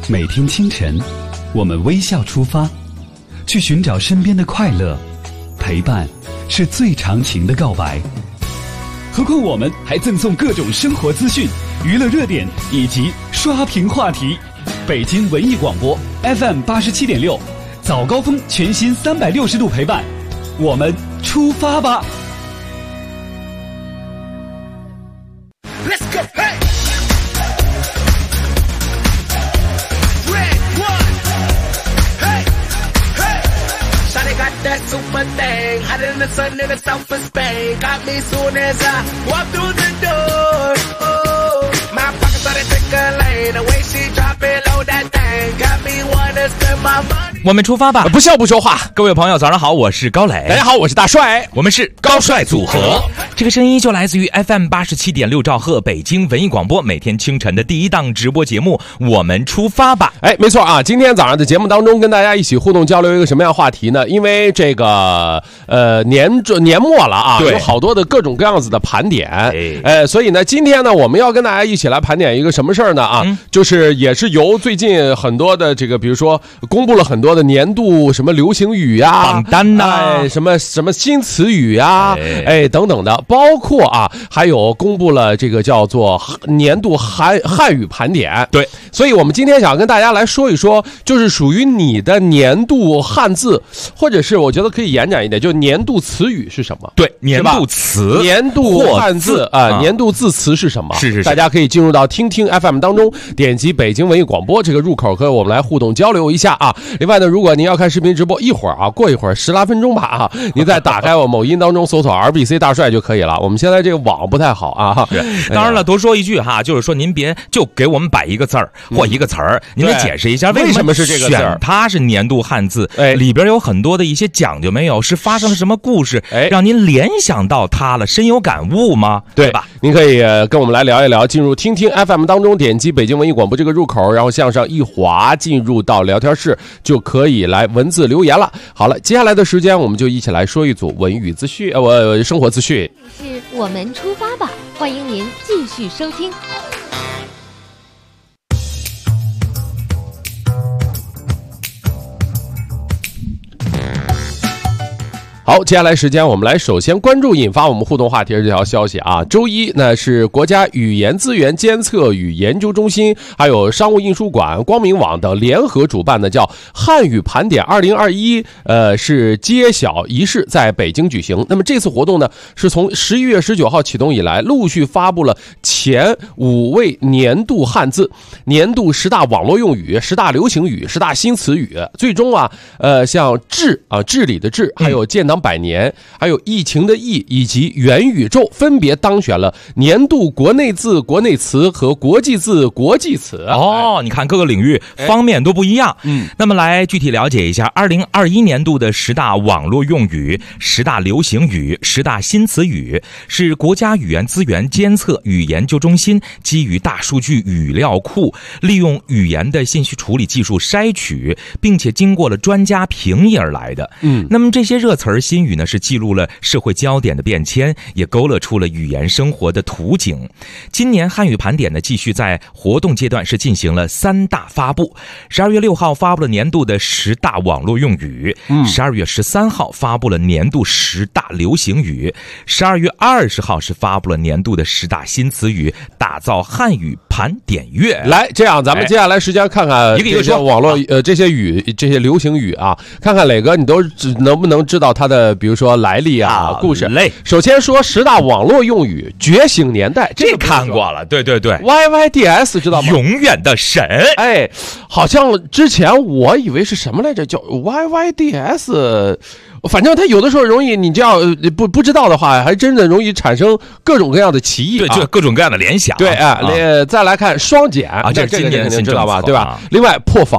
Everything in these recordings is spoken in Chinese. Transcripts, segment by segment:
每天清晨，我们微笑出发，去寻找身边的快乐。陪伴是最长情的告白。何况我们还赠送各种生活资讯、娱乐热点以及刷屏话题。北京文艺广播 FM 87.6，早高峰全新360度陪伴，我们出发吧。 Super thing, hotter than the sun in the south of Spain. Got me soon as I walk through the door. Oh, my pockets started tickling. The way she drop it low, that thing got me wanna spend my money. 我们出发吧！ 不笑不说话。 各位朋友，早上好，我是高磊。 大家好，我是大帅， 我们是高帅组合。这个声音就来自于 FM 87.6兆赫北京文艺广播，每天清晨的第一档直播节目。我们出发吧！ 没错啊，今天早上的节目当中，跟大家一起互动交流一个什么样话题呢？因为这个年末了啊，有好多的各种各样子的盘点，所以呢，今天呢，我们要跟大家一起来盘点一个什么事儿呢？啊，就是也是由最近很多的这个，比如说公布了很多的年度什么流行语呀、 榜单呐、 什么新词语呀，等等的，包括啊，还有公布了这个叫做年度汉语盘点。 对， 所以我们今天想跟大家来说一说，就是属于你的年度汉字，或者是我觉得可以延展一点，就年度词语是什么？ 对，年度词、 年度汉字啊，年度字词是什么？ 是， 大家可以进入到听听 FM 当中，点击北京文艺广播这个入口，和我们来互动交流一下啊。另外呢，如果您要看视频直播，过一会儿10来分钟吧啊，您再打开我某音当中搜索 RBC 大帅就可以了。我们现在这个网不太好啊。 当然了，多说一句哈，就是说您别就给我们摆一个字儿或一个词儿，您得解释一下为什么是这个字儿， 它是年度汉字，里边有很多的一些讲究没有？是发生了什么故事，让您联想到它了，深有感悟吗？对吧？ 您可以跟我们来聊一聊，进入听听 FM 当中，点击北京文艺广播这个入口，然后向上一滑，进入到聊天室，就可以来文字留言了。好了，接下来的时间我们就一起来说一组文娱资讯，生活资讯。 是我们出发吧，欢迎您继续收听。 好，接下来时间我们来首先关注引发我们互动话题的这条消息啊。周一呢是国家语言资源监测与研究中心，还有商务印书馆、光明网等联合主办的叫汉语盘点2021，是揭晓仪式在北京举行。那么这次活动呢是从11月19号启动以来，陆续发布了前5位年度汉字、年度10大网络用语、10大流行语、10大新词语。最终啊，像治理的治，还有建党100年，还有疫情的疫，以及元宇宙，分别当选了年度国内字、国内词和国际字、国际词。 你看各个领域方面都不一样。那么来具体了解一下2021年度的10大网络用语、10大流行语、10大新词语，是国家语言资源监测与研究中心基于大数据语料库，利用语言的信息处理技术筛取，并且经过了专家评议而来的。那么这些热词新语呢，是记录了社会焦点的变迁，也勾勒出了语言生活的图景。今年汉语盘点呢，继续在活动阶段是进行了3大发布。12月6号发布了年度的10大网络用语，12月13号发布了年度10大流行语，12月20号是发布了年度的10大新词语，打造汉语盘点月。 来，这样咱们接下来时间看看这些网络这些语、这些流行语啊，看看磊哥你都能不能知道它的比如说来历啊、故事。首先说10大网络用语，觉醒年代， 这个看过了，对 ，YYDS 知道吗？ 永远的神， 好像之前我以为是什么来着，叫 YYDS。反正它有的时候容易，你这样不知道的话，还真的容易产生各种各样的歧义， 对，就各种各样的联想。 对，再来看双减啊，这个肯定知道吧，对吧？另外破防，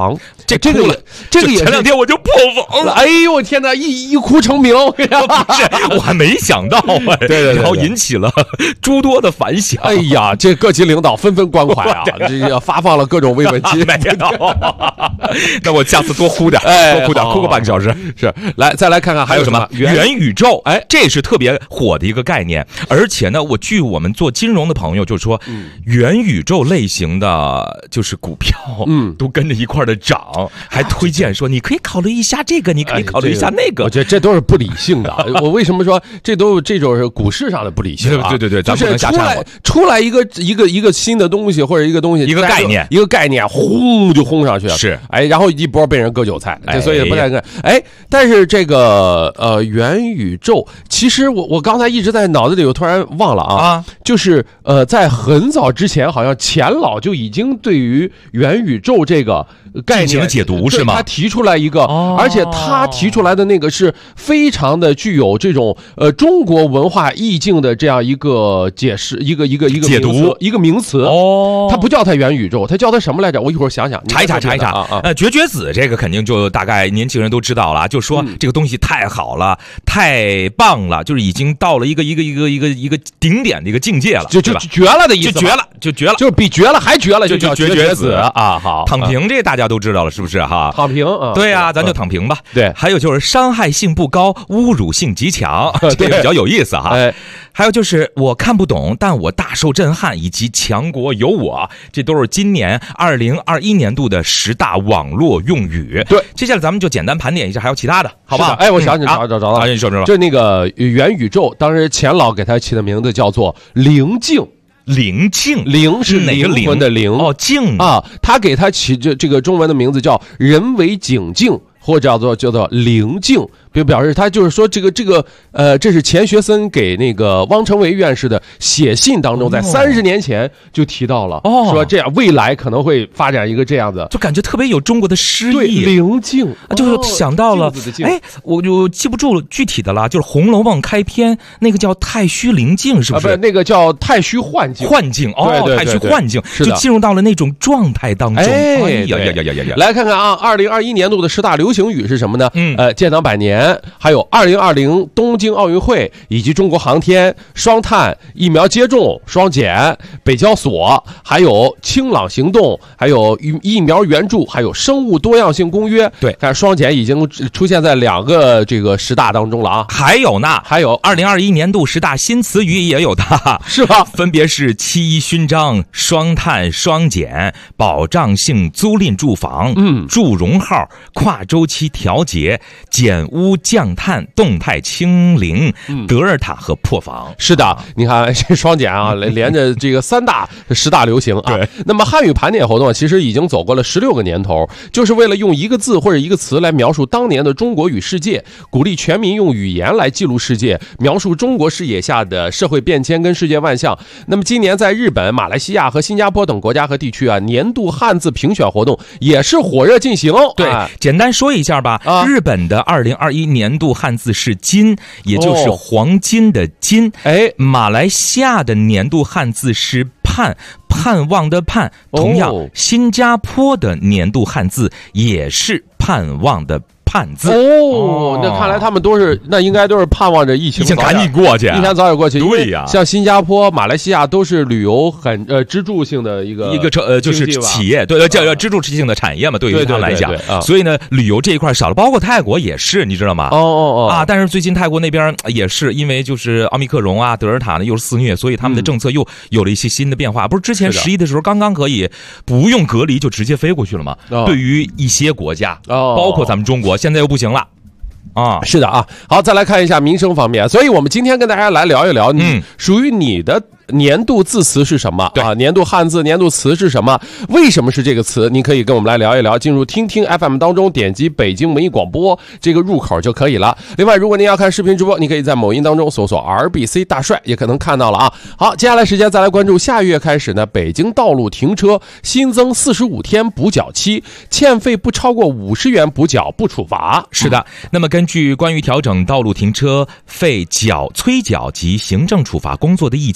这个也前2天我就破防了。 哎呦我天哪，一哭成名， 不是，我还没想到对， 然后引起了诸多的反响。 哎呀，这各级领导纷纷关怀啊，这发放了各种慰问金。 没有，那我下次多哭点，多哭点，哭个半个小时。 是，来再来看看还有什么元宇宙？哎，这是特别火的一个概念，而且呢，据我们做金融的朋友就说，元宇宙类型的就是股票，都跟着一块的涨，还推荐说你可以考虑一下这个，你可以考虑一下那个。 我觉得这都是不理性的。我为什么说这种是股市上的不理性啊？ 对，咱不能瞎掺和。 出来一个新的东西或者一个东西， 一个概念， 轰就轰上去了。 是， 哎，然后一波被人割韭菜，所以不太看。哎，但是这个元宇宙，其实我刚才一直在脑子里，我突然忘了啊，就是在很早之前，好像钱老就已经对于元宇宙这个概念进行了解读，是吗？ 他提出来一个，而且他提出来的那个是非常的具有这种中国文化意境的这样一个解释，一个解读， 一个名词。它不叫它元宇宙，它叫它什么来着？我一会儿想想， 查一查绝子这个肯定就大概年轻人都知道了，就说这个东西太好了，太棒了，就是已经到了一个顶点的一个境界了， 就绝了的意思， 就绝了， 就是比绝了还绝了，就叫绝子啊！好， 躺平这大家都知道了，是不是哈？ 躺平， 对啊，咱就躺平吧。 对， 还有就是伤害性不高，侮辱性极强，这个比较有意思哈。还有就是我看不懂，但我大受震撼，以及强国有我，这都是今年2021年度的10大网络用语。 对， 接下来咱们就简单盘点一下，还有其他的，好吧？ 哎，我想起找到了， 你说， 就那个元宇宙，当时钱老给他起的名字叫做灵境。 灵境， 灵是哪个灵魂的灵？ 境啊，他给他起这个中文的名字叫人为景境，或者叫做灵境。表示他就是说这是钱学森给那个汪成维院士的写信当中，在30年前就提到了，说这样未来可能会发展一个这样的， 就感觉特别有中国的诗意。 对，灵境， 就是想到了，哎，我就记不住了具体的了，就是《红楼梦》开篇那个叫太虚灵境，是不是？ 那个叫太虚幻境， 对，太虚幻境，就进入到了那种状态当中。哎呀， 来看看啊，2021年度的10大流行语是什么呢？建党100年。还有2020东京奥运会，以及中国航天、双碳、疫苗接种、双减、北交所，还有清朗行动，还有疫苗援助，还有生物多样性公约。 对， 但是双减已经出现在2个这个10大当中了啊。 还有2021年度10大新词语也有它， 是吧？ 分别是7·1勋章、双碳、双减、保障性租赁住房、祝融号、跨周期调节、减污降碳、动态清零、德尔塔和破防。 是的，你看这双减啊，连着这个10大流行啊。 对， 那么汉语盘点活动其实已经走过了16个年头，就是为了用一个字或者一个词来描述当年的中国与世界，鼓励全民用语言来记录世界，描述中国视野下的社会变迁跟世界万象。那么今年在日本、马来西亚和新加坡等国家和地区啊，年度汉字评选活动也是火热进行。 对，简单说一下吧。日本的2021年度汉字是金，也就是黄金的金。马来西亚的年度汉字是盼望的盼。同样，新加坡的年度汉字也是盼望的盼字。 那看来他们应该都是盼望着疫情赶紧过去， 疫情早点过去。 对呀， 像新加坡、马来西亚都是旅游很支柱性的一个就是企业，对，叫支柱性的产业嘛，对于他们来讲。所以呢，旅游这一块少了，包括泰国也是，你知道吗？但是最近泰国那边也是因为就是奥密克戎啊、德尔塔呢又是肆虐，所以他们的政策又有了一些新的变化。不是之前11的时候刚刚可以不用隔离就直接飞过去了吗？对于一些国家，包括咱们中国。现在又不行了啊！ 是的啊，好，再来看一下民生方面。所以我们今天跟大家来聊一聊，属于你的年度字词是什么？年度汉字、年度词是什么？为什么是这个词？你可以跟我们来聊一聊。进入听听 FM 当中，点击北京文艺广播这个入口就可以了。另外，如果您要看视频直播，你可以在某音当中搜索 RBC 大帅，也可能看到了啊。好，接下来时间再来关注下月开始呢，北京道路停车新增45天补缴期，欠费不超过50元补缴不处罚。 是的，那么根据关于调整道路停车费催缴及行政处罚工作的意见，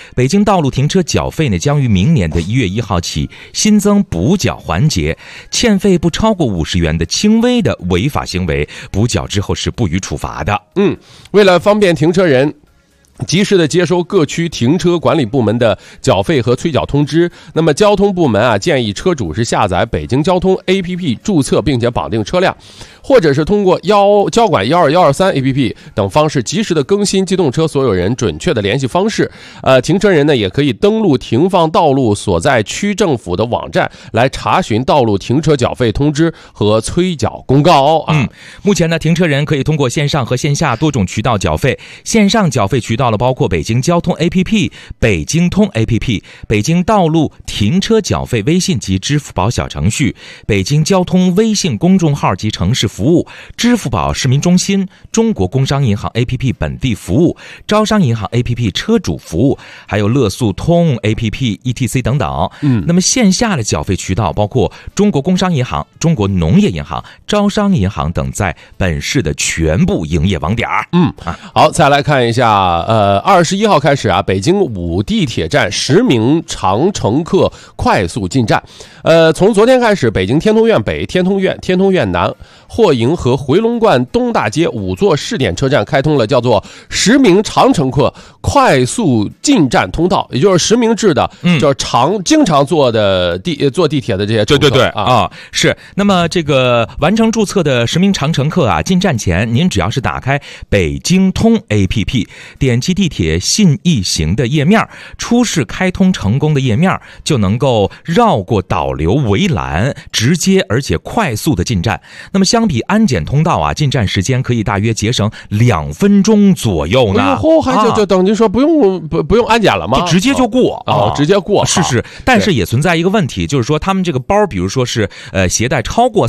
北京道路停车缴费呢，将于明年的1月1号起新增补缴环节，欠费不超过50元的轻微的违法行为，补缴之后是不予处罚的。 为了方便停车人及时的接收各区停车管理部门的缴费和催缴通知，那么交通部门建议车主是下载北京交通 APP 注册并且绑定车辆，或者是通过交管12123 APP 等方式及时的更新机动车所有人准确的联系方式。停车人呢也可以登录停放道路所在区政府的网站来查询道路停车缴费通知和催缴公告。 目前呢，停车人可以通过线上和线下多种渠道缴费。线上缴费渠道了包括北京交通 APP、北京通 APP、北京道路停车缴费微信及支付宝小程序、北京交通微信公众号及城市服务、支付宝市民中心、中国工商银行 APP 本地服务、招商银行 APP 车主服务，还有乐速通 APP etc 等等。那么线下的缴费渠道包括中国工商银行、中国农业银行、招商银行等在本市的全部营业网点。 好，再来看一下21号开始北京5地铁站10名长乘客快速进站。从昨天开始，北京天通苑北、天通苑南、霍营和回龙观东大街5座试点车站开通了叫做10名长乘客快速进站通道，也就是实名制的，就是经常坐地铁的这些乘客。 对是。那么这个完成注册的10名长乘客进站前，您只要是打开北京通 APP， 点击地铁信易行的页面，出示开通成功的页面，就能够绕过导流围栏，直接而且快速的进站。那么相比安检通道进站时间可以大约节省2分钟左右呢。 就等于说不用安检了吗？ 就直接就过直接过。 是。但是也存在一个问题，就是说他们这个包，比如说是携带超过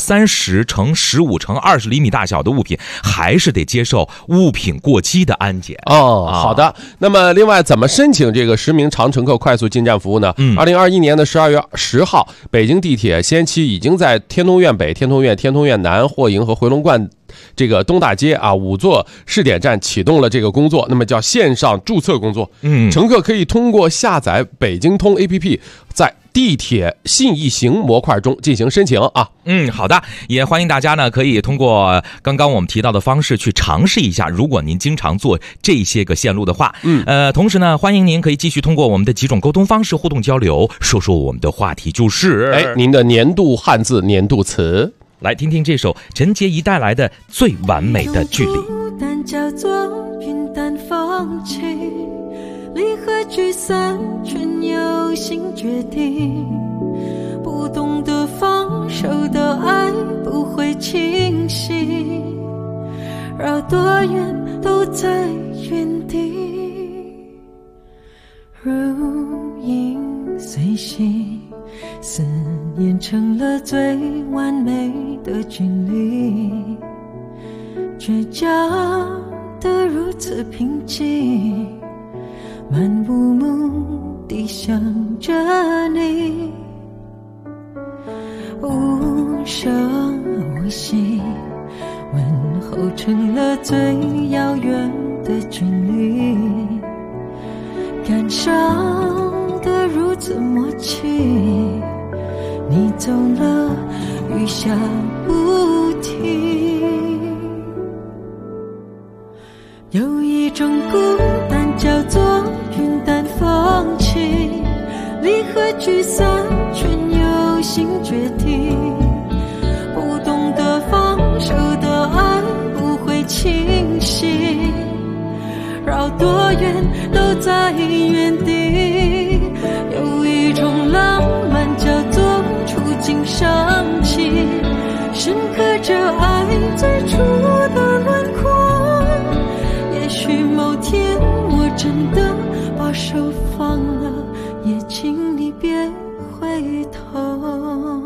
30×15×20厘米大小的物品，还是得接受物品过期的安检。 好的。那么另外怎么申请这个10名长乘客快速进站服务呢？2021年的12月10号，北京地铁先期已经在天通苑北、天通苑南、霍营和回龙观这个东大街5座试点站启动了这个工作，那么叫线上注册工作。乘客可以通过下载北京通 APP， 在地铁信易行模块中进行申请好的，也欢迎大家呢可以通过刚刚我们提到的方式去尝试一下，如果您经常做这些个线路的话。同时呢，欢迎您可以继续通过我们的几种沟通方式互动交流，说我们的话题就是您的年度汉字年度词。 来听听这首陈洁仪带来的《最完美的距离》。 叫做云淡风轻，离合聚散全由心决定，不懂得放手的爱不会清晰，绕多远都在原地，如影随形，思念成了最完美的距离，倔强的如此平静，漫无目的想着你，无声无息，问候成了最遥远的距离，感伤的如此默契，你走了，雨下不停，有一种孤单叫做云淡风轻，离合聚散全由心决定，不懂得放手的爱不会清晰，绕多远都在原地，有一种浪漫叫做触景伤情，深刻着爱最初的轮廓，也许某天我真的把手放了，也请你别回头。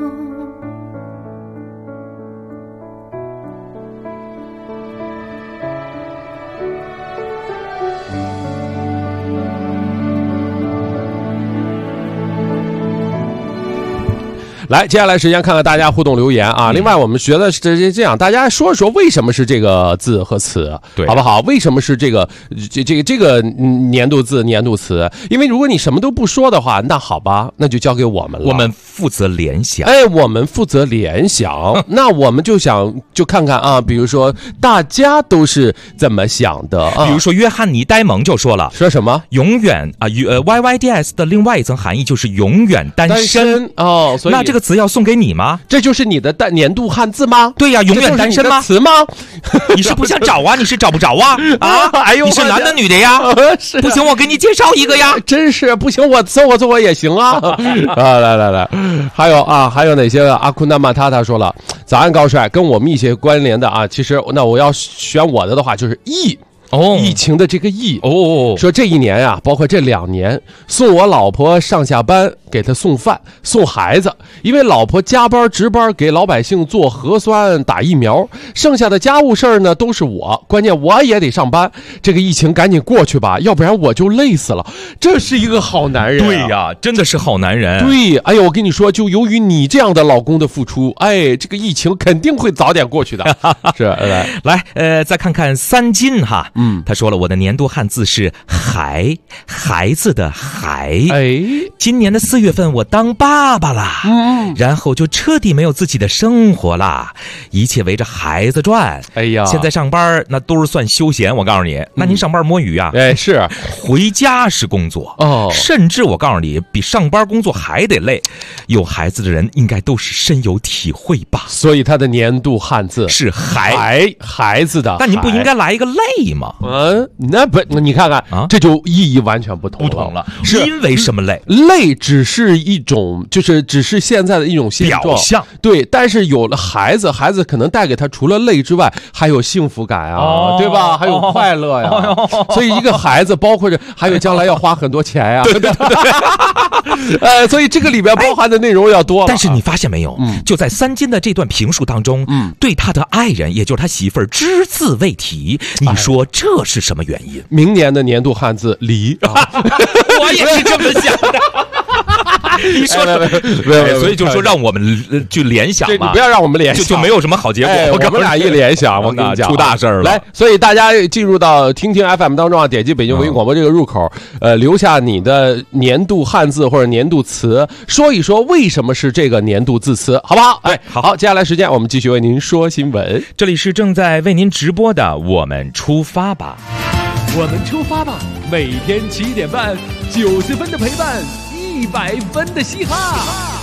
来，接下来时间看看大家互动留言啊。另外，我们学的是这样，大家说一说为什么是这个字和词， 对， 好不好？为什么是这个年度字、年度词？因为如果你什么都不说的话，那好吧，那就交给我们了。 我们负责联想。 哎，我们负责联想。那我们就看看啊，比如说大家都是怎么想的啊？ 比如说约翰尼呆萌就说了， 说什么？ 永远啊，YYDS 的另外一层含义就是永远单身哦。所以那这个词要送给你吗？ 这就是你的年度汉字吗？ 对呀，永远单身吗？ 词吗？ 你是不想找啊？你是找不着啊？啊！ 哎呦， 你是男的女的呀？ 是不行，我给你介绍一个呀。 真是不行，我凑合也行啊。啊，来，还有哪些？阿库纳马塔塔说了，早安高帅，跟我密切关联的啊。其实那我要选我的话，就是疫情的这个疫说这一年呀，包括这2年，送我老婆上下班，给她送饭送孩子，因为老婆加班值班给老百姓做核酸打疫苗，剩下的家务事儿呢都是我，关键我也得上班，这个疫情赶紧过去吧，要不然我就累死了。这是一个好男人， 对呀，真的是好男人。 对，哎呀，我跟你说，就由于你这样的老公的付出，哎，这个疫情肯定会早点过去的。是来，再看看三金哈。他说了，我的年度汉字是孩子的孩。 哎， 今年的4月份我当爸爸啦，然后就彻底没有自己的生活啦，一切围着孩子转。 哎呀， 现在上班那都是算休闲，我告诉你，那您上班摸鱼啊？ 哎，是回家是工作哦， 甚至我告诉你，比上班工作还得累。有孩子的人应该都是深有体会吧？ 所以他的年度汉字是孩子的。 那您不应该来一个累吗？ 那不，你看看啊，这就意义完全不同了。是因为什么累？ 累只是一种，只是现在的一种现状表象。 对，但是有了孩子可能带给他除了累之外，还有幸福感啊，对吧？还有快乐呀。所以一个孩子包括着还有将来要花很多钱呀。对。所以这个里边包含的内容要多了。 但是你发现没有？就在三金的这段评述当中，对他的爱人，也就是他媳妇儿只字未提。你说这是什么原因？ 明年的年度汉字离。 我也是这么想的。你说所以就说让我们去联想嘛， 你不要让我们联想， 就没有什么好结果。 我们俩一联想，我跟你讲， 出大事了。 来，所以大家进入到听听 FM 当中啊，点击北京文艺广播这个入口，留下你的年度汉字或者年度词，说一说为什么是这个年度字词，好不好？哎，好，接下来时间我们继续为您说新闻。 这里是正在为您直播的，我们出发吧， 我们出发吧，每天7点半，90分的陪伴，100分的嘻哈。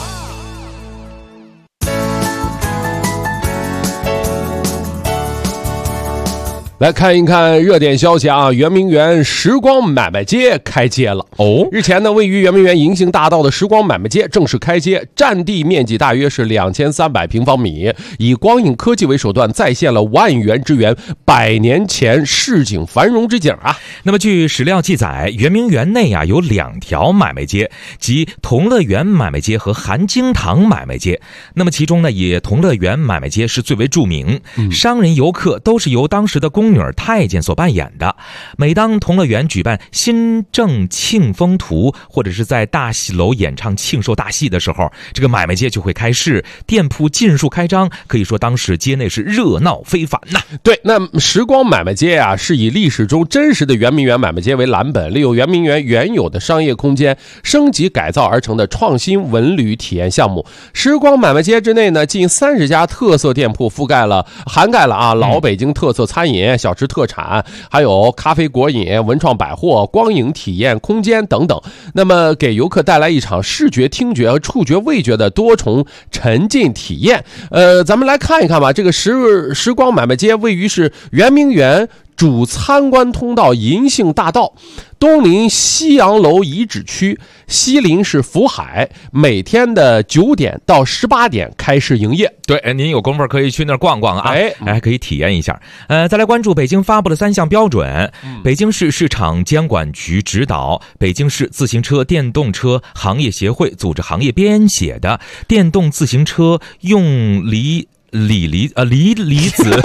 来看一看热点消息啊！圆明园时光买卖街开街了哦。日前呢，位于圆明园银杏大道的时光买卖街正式开街，占地面积大约是2300平方米，以光影科技为手段，再现了万园之园100年前市井繁荣之景啊。 那么据史料记载，圆明园内啊有2条买卖街，即同乐园买卖街和含经堂买卖街。那么其中呢，以同乐园买卖街是最为著名，商人游客都是由当时的宫女太监所扮演的。每当同乐园举办新政庆丰图，或者是在大戏楼演唱庆寿大戏的时候，这个买卖街就会开市，店铺尽数开张，可以说当时街内是热闹非凡呐。 对，那时光买卖街啊，是以历史中真实的圆明园买卖街为蓝本，利用圆明园原有的商业空间升级改造而成的创新文旅体验项目。时光买卖街之内呢，近30家特色店铺涵盖了老北京特色餐饮、小吃特产，还有咖啡果饮、文创百货、光影体验空间等等。那么给游客带来一场视觉、听觉和触觉、味觉的多重沉浸体验。咱们来看一看吧。这个时光买卖街位于是圆明园主参观通道银杏大道，东临西洋楼遗址区，西临是福海，每天的9点到18点开市营业。 对，您有功夫可以去那儿逛逛啊，可以体验一下。再来关注北京发布的3项标准。北京市市场监管局指导，北京市自行车电动车行业协会组织行业编写的电动自行车用锂子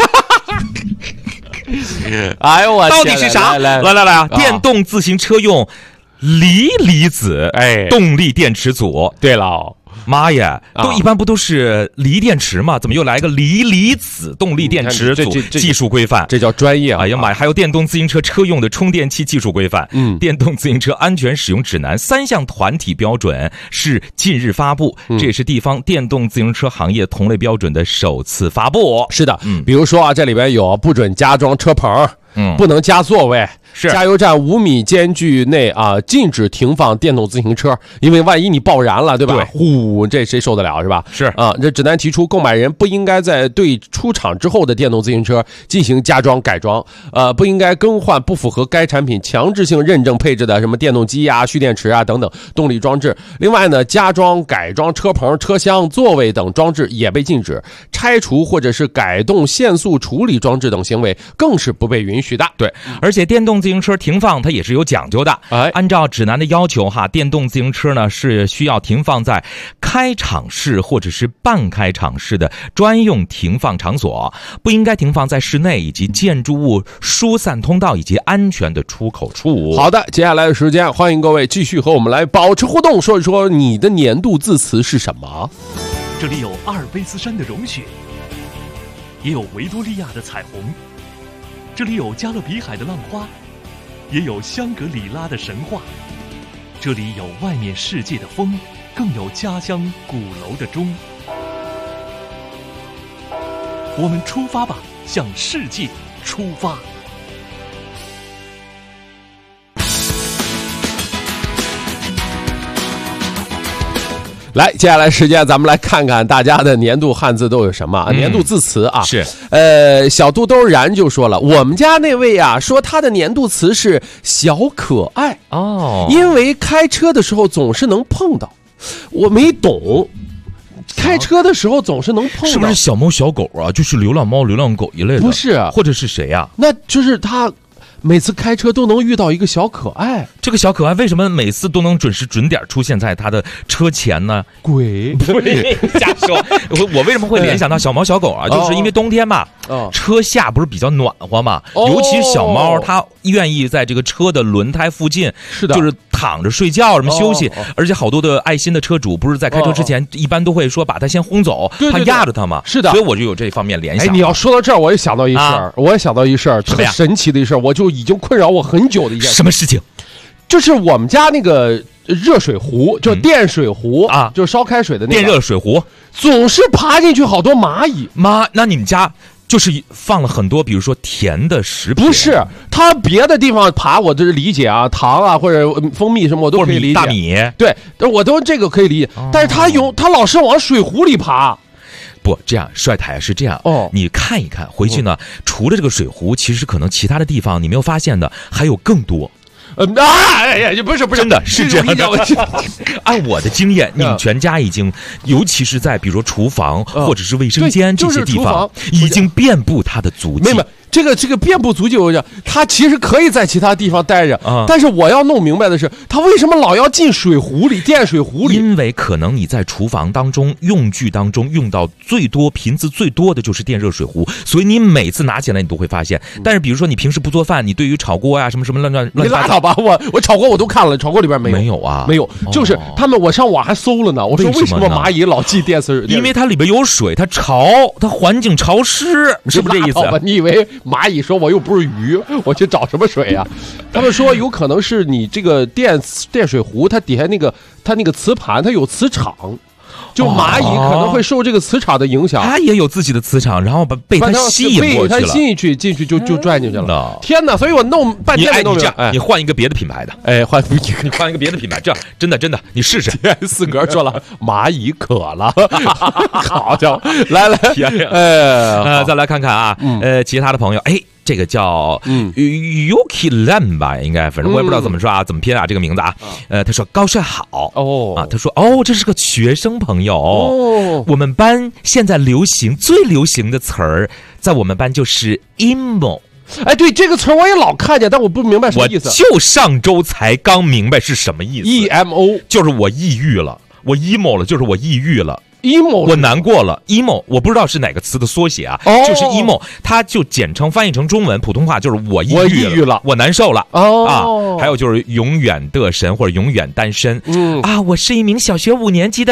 哎呦我到底是啥？来啊！电动自行车用锂离子动力电池组。 对了， 妈呀，都一般不都是锂电池吗？怎么又来个锂离子动力电池组技术规范？ 这叫专业啊！ 哎呀妈呀，还有电动自行车车用的充电器技术规范，电动自行车安全使用指南3项团体标准是近日发布，这也是地方电动自行车行业同类标准的首次发布。 是的，比如说啊，这里边有不准加装车棚，不能加座位。 是加油站5米间距内啊，禁止停放电动自行车，因为万一你爆燃了，对吧？呼，这谁受得了是吧？ 是啊，这指南提出，购买人不应该在对出厂之后的电动自行车进行加装改装，不应该更换不符合该产品强制性认证配置的什么电动机啊、蓄电池啊等等动力装置。另外呢，加装、改装车棚、车厢、座位等装置也被禁止，拆除或者是改动限速处理装置等行为更是不被允许的。 对，而且电动自行车停放它也是有讲究的。按照指南的要求哈，电动自行车呢是需要停放在开场式或者是半开场式的专用停放场所，不应该停放在室内以及建筑物疏散通道以及安全的出口处。 好的，接下来的时间，欢迎各位继续和我们来保持互动，说一说你的年度字词是什么？ 这里有阿尔卑斯山的融雪，也有维多利亚的彩虹，这里有加勒比海的浪花，也有香格里拉的神话，这里有外面世界的风，更有家乡鼓楼的钟。我们出发吧，向世界出发。 来，接下来时间咱们来看看大家的年度汉字都有什么，年度字词啊。 是， 小肚兜然就说了，我们家那位啊，说他的年度词是小可爱哦， 因为开车的时候总是能碰到，我没懂。开车的时候总是能碰到， 是不是小猫小狗啊？就是流浪猫、流浪狗一类的？ 不是， 或者是谁呀？ 那就是他。每次开车都能遇到一个小可爱， 这个小可爱为什么每次都能准时准点出现在他的车前呢？ 鬼瞎说！我为什么会联想到小猫小狗啊？就是因为冬天嘛，车下不是比较暖和嘛，尤其是小猫，它愿意在这个车的轮胎附近， 是的， 就是躺着睡觉什么休息，而且好多的爱心的车主不是在开车之前一般都会说把它先轰走，怕压着它嘛。 是的， 所以我就有这方面联想。 哎，你要说到这儿，我也想到一事儿，特神奇的一事儿，我就已经困扰我很久的一件事。 什么事情？ 就是我们家那个热水壶，就电水壶啊， 就是烧开水的那个电热水壶， 总是爬进去好多蚂蚁。 妈，那你们家就是放了很多，比如说甜的食品？ 不是，它别的地方爬我这是理解啊，糖啊或者蜂蜜什么我都可以理解。 大米， 对，我都这个可以理解。但是它老是往水壶里爬。 不，这样帅台是这样你看一看，回去呢，除了这个水壶，其实可能其他的地方你没有发现的还有更多。 不是， 真的是这样的。按我的经验，你们全家已经，尤其是在比如说厨房或者是卫生间这些地方，已经遍布它的足迹。 没，这个遍布足迹，我讲他其实可以在其他地方待着，但是我要弄明白的是，他为什么老要进水壶里、电水壶里？ 因为可能你在厨房当中、用具当中用到最多、频次最多的就是电热水壶，所以你每次拿起来你都会发现。但是比如说你平时不做饭，你对于炒锅呀、什么乱你拉倒吧，我炒锅我都看了，炒锅里边没有啊， 没有，就是他们我上网还搜了呢，我说为什么蚂蚁老进电水？ 因为它里边有水，它环境潮湿，是不是这意思？ 你以为蚂蚁说我又不是鱼，我去找什么水啊？他们说有可能是你这个电水壶，它底下它那个磁盘，它有磁场，就蚂蚁可能会受这个磁场的影响， 它也有自己的磁场，然后被它吸引过去了， 它吸进去就转进去了。天哪！所以我弄半天没弄明白。 你换一个别的品牌的， 你换一个别的品牌，这样真的，你试试。 四格说了，蚂蚁渴了，好家伙，来， 再来看看啊，其他的朋友，这个叫Yuki Lam 吧，应该，反正我也不知道怎么说啊，怎么拼啊这个名字啊。他说高帅好他说这是个学生朋友我们班现在最流行的词儿，在我们班就是 emo。 对这个词我也老看见，但我不明白什么意思。 我就上周才刚明白是什么意思。 emo 就是我抑郁了，我 emo 了，就是我抑郁了。 emo 我难过了 emo 我不知道是哪个词的缩写啊，就是 emo 它就简称翻译成中文普通话就是我抑郁了，我难受了还有就是永远的神或者永远单身我是一名小学5年级的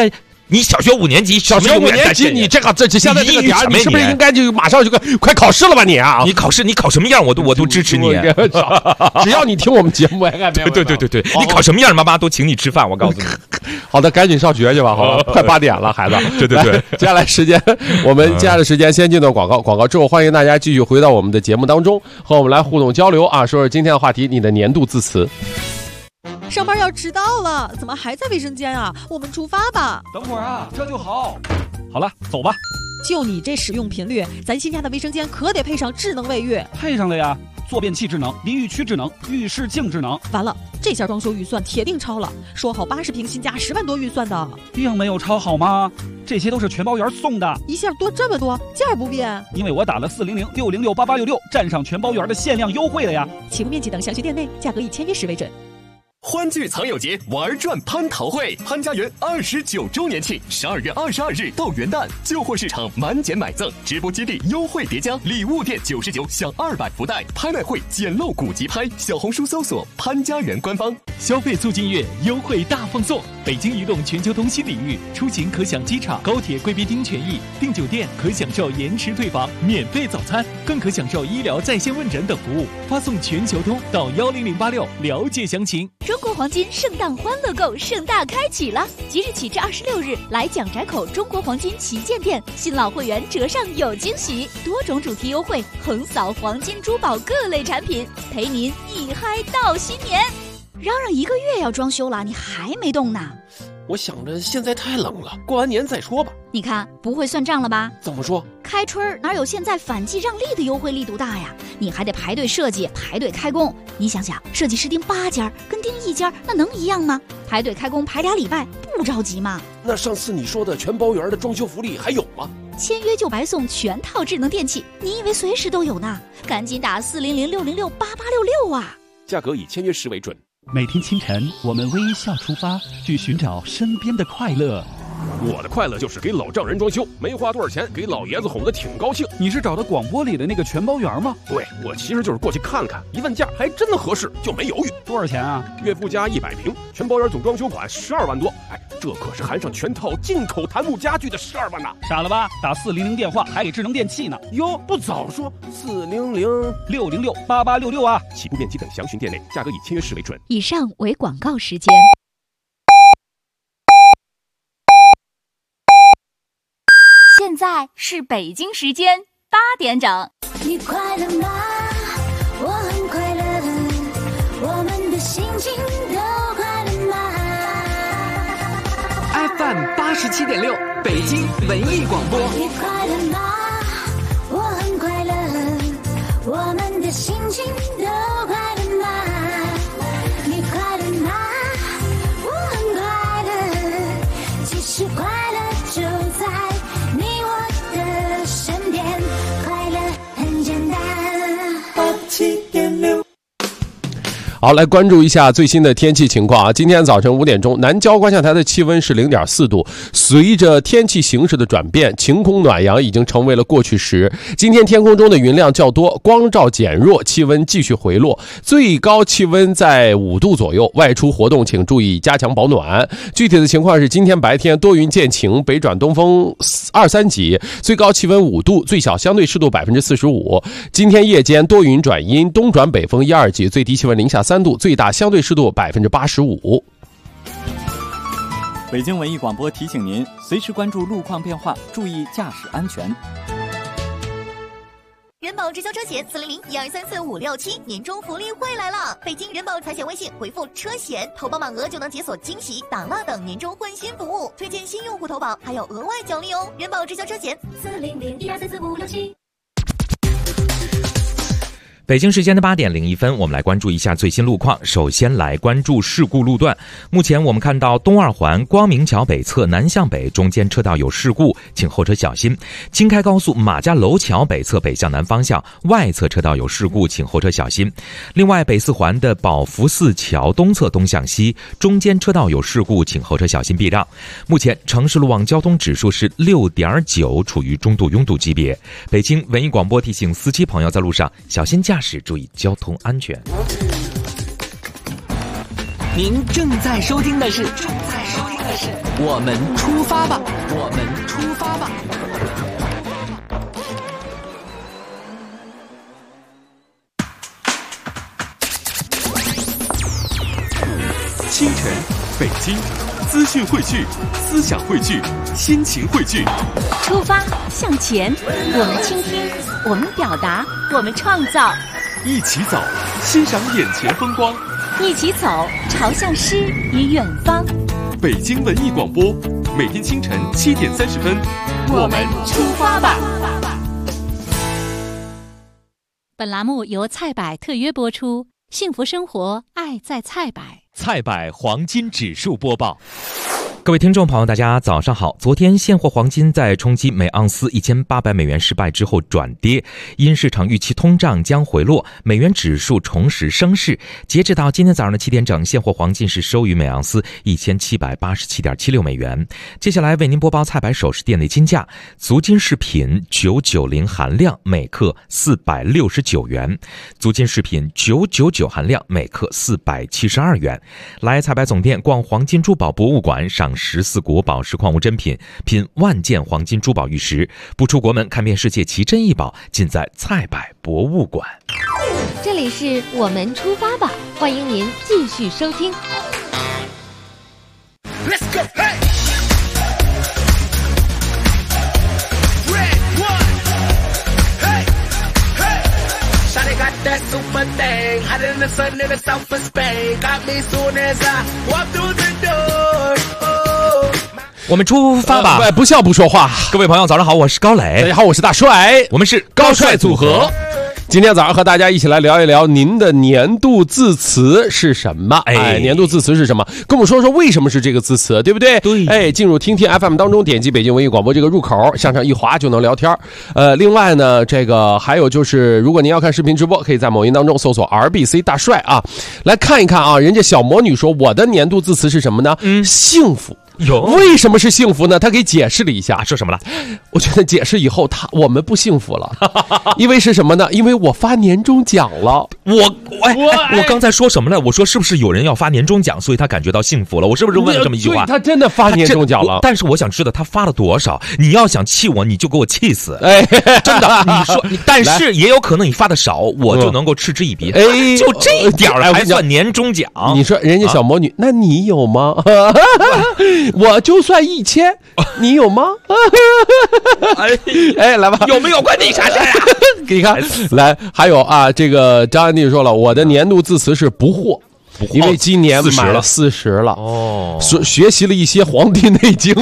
你小学5年级， 小学5年级，你这现在这个点儿，你是不是应该就马上就快考试了吧你啊？ 你考试，你考什么样我都支持你， 只要你听我们节目， 对，你考什么样，妈妈都请你吃饭，我告诉你。 好的，赶紧上学去吧，好吧，快8点了，孩子。 对， 接下来时间，我们接下来时间先进段广告，广告之后欢迎大家继续回到我们的节目当中，和我们来互动交流啊，说说今天的话题，你的年度字词。 上班要迟到了，怎么还在卫生间啊？我们出发吧。 等会儿啊，这就好。好了，走吧。 就你这使用频率，咱新家的卫生间可得配上智能卫浴。 配上了呀，坐便器智能、淋浴区智能、浴室镜智能。 完了，这下装修预算铁定超了。说好80平新家10万多预算的， 并没有超好吗？这些都是全包圆送的， 一下多这么多，价不变。 因为我打了400-606-8866，占上全包圆的限量优惠了呀。 起步面积等详询店内，价格以签约时为准。 欢聚藏友节，玩转蟠桃会，潘家园29周年庆，12月22日到元旦，旧货市场满减买赠，直播基地优惠叠加，礼物店99享200福袋，拍卖会捡漏古籍拍，小红书搜索潘家园官方。 消费促进月优惠大放送，北京移动全球通新礼遇，出行可享机场、高铁贵宾厅权益，订酒店可享受延迟退房、免费早餐，更可享受医疗在线问诊等服务。发送全球通到10086了解详情。 中国黄金圣诞欢乐购盛大开启了，即日起至26日，来蒋宅口中国黄金旗舰店，新老会员折上有惊喜，多种主题优惠，横扫黄金珠宝各类产品，陪您一嗨到新年。 嚷嚷1个月要装修了，你还没动呢？ 我想着现在太冷了，过完年再说吧。 你看不会算账了吧？ 怎么说？ 开春哪有现在反季让利的优惠力度大呀？你还得排队设计，排队开工。你想想，设计师盯8家跟盯1家，那能一样吗？排队开工排2礼拜，不着急吗？ 那上次你说的全包圆的装修福利还有吗？ 签约就白送全套智能电器，你以为随时都有呢？赶紧打400-606-8866啊！ 价格以签约时为准。 每天清晨，我们微笑出发，去寻找身边的快乐。 我的快乐就是给老丈人装修，没花多少钱，给老爷子哄得挺高兴。 你是找的广播里的那个全包圆吗？ 对，我其实就是过去看看，一问价还真的合适，就没犹豫。 多少钱啊？ 月付加100平，全包圆总装修款12万多。哎，这可是含上全套进口檀木家具的12万呐！ 傻了吧？打400电话还给智能电器呢。 哟，不早说 400-606-8866啊！ 起步面积等详询店内，价格以签约时为准。 以上为广告时间。现在是北京时间8点整。 你快乐吗？我很快乐，我们的心情都快乐吗 ？FM 87.6，北京文艺广播。 你快乐吗？我很快乐，我们的心情都快乐吗？你快乐吗？我很快乐，其实快乐就在你我的身边，快乐很简单。87.6。 好，来关注一下最新的天气情况啊！今天早晨5点钟，南郊观象台的气温是0.4度。随着天气形势的转变，晴空暖阳已经成为了过去时。今天天空中的云量较多，光照减弱，气温继续回落，最高气温在5度左右。外出活动请注意加强保暖。具体的情况是，今天白天多云见晴，北转东风2、3级，最高气温5度，最小相对湿度45%。今天夜间多云转阴，东转北风1、2级，最低气温零下3度，最大相对湿度85%。 北京文艺广播提醒您，随时关注路况变化，注意驾驶安全。 人保直销车险400-1234567年终福利会来了！北京人保财险微信回复车险，投保满额就能解锁惊喜、打蜡等年终换新服务，推荐新用户投保还有额外奖励哦！人保直销车险400-1234567。 北京时间的8点01分，我们来关注一下最新路况。首先来关注事故路段。目前我们看到东二环光明桥北侧南向北中间车道有事故，请后车小心。京开高速马家楼桥北侧北向南方向外侧车道有事故，请后车小心。另外，北四环的宝福寺桥东侧东向西中间车道有事故，请后车小心避让。目前城市路网交通指数是6.9，处于中度拥堵级别。北京文艺广播提醒司机朋友在路上小心驾驶，注意交通安全。 您正在收听的是是。 我们出发吧，我们出发吧。 清晨，北京，资讯汇聚，思想汇聚，心情汇聚。 出发向前，我们倾听，我们表达，我们创造。 一起走，欣赏眼前风光。 一起走，朝向诗与远方。 北京文艺广播，每天清晨7点30分， 我们出发吧。本栏目由菜百特约播出，幸福生活，爱在菜百。 菜百黄金指数播报。各位听众朋友，大家早上好。昨天现货黄金在冲击每盎司1800美元失败之后转跌，因市场预期通胀将回落，美元指数重拾升势。截止到今天早上的7点整，现货黄金是收于每盎司1787.76美元。接下来为您播报菜百首饰店内金价：足金饰品990含量每克469元，足金饰品999含量每克472元。来菜百总店逛黄金珠宝博物馆，赏14国宝石矿物珍品，品万件黄金珠宝玉石，不出国门看遍世界奇珍异宝，尽在菜百博物馆。 这里是我们出发吧，欢迎您继续收听。 Let's go, hey! That super thing, hotter than the sun in the south of Spain. Got me soon as I walk through the door. Oh. 我们出发吧！ 不笑不说话。 各位朋友，早上好，我是高磊。 大家好，我是大帅。 我们是高帅组合。今天早上和大家一起来聊一聊您的年度字词是什么？年度字词是什么？跟我们说说为什么是这个字词，对不对？ 对。 进入听听 FM 当中，点击北京文艺广播这个入口，向上一滑就能聊天。另外呢，这个还有就是，如果您要看视频直播，可以在某音当中搜索 RBC 大帅啊，来看一看啊。人家小魔女说，我的年度字词是什么呢？幸福。为什么是幸福呢？他给解释了一下， 说什么了？ 我觉得解释以后我们不幸福了，因为是什么呢？因为我发年终奖了。 我刚才说什么了？我说是不是有人要发年终奖，所以他感觉到幸福了？我是不是问了这么一句话？ 他真的发年终奖了， 但是我想知道他发了多少。你要想气我，你就给我气死！真的，你说，但是也有可能你发的少，我就能够嗤之以鼻。就这一点还算年终奖？ 你说人家小魔女，那你有吗？我就算1000，你有吗？来吧， 有没有关你啥事啊？ 给你看，来，还有啊，这个张安迪说了，我的年度字词是不惑。因为今年买了40了哦，学习了一些《黄帝内经》。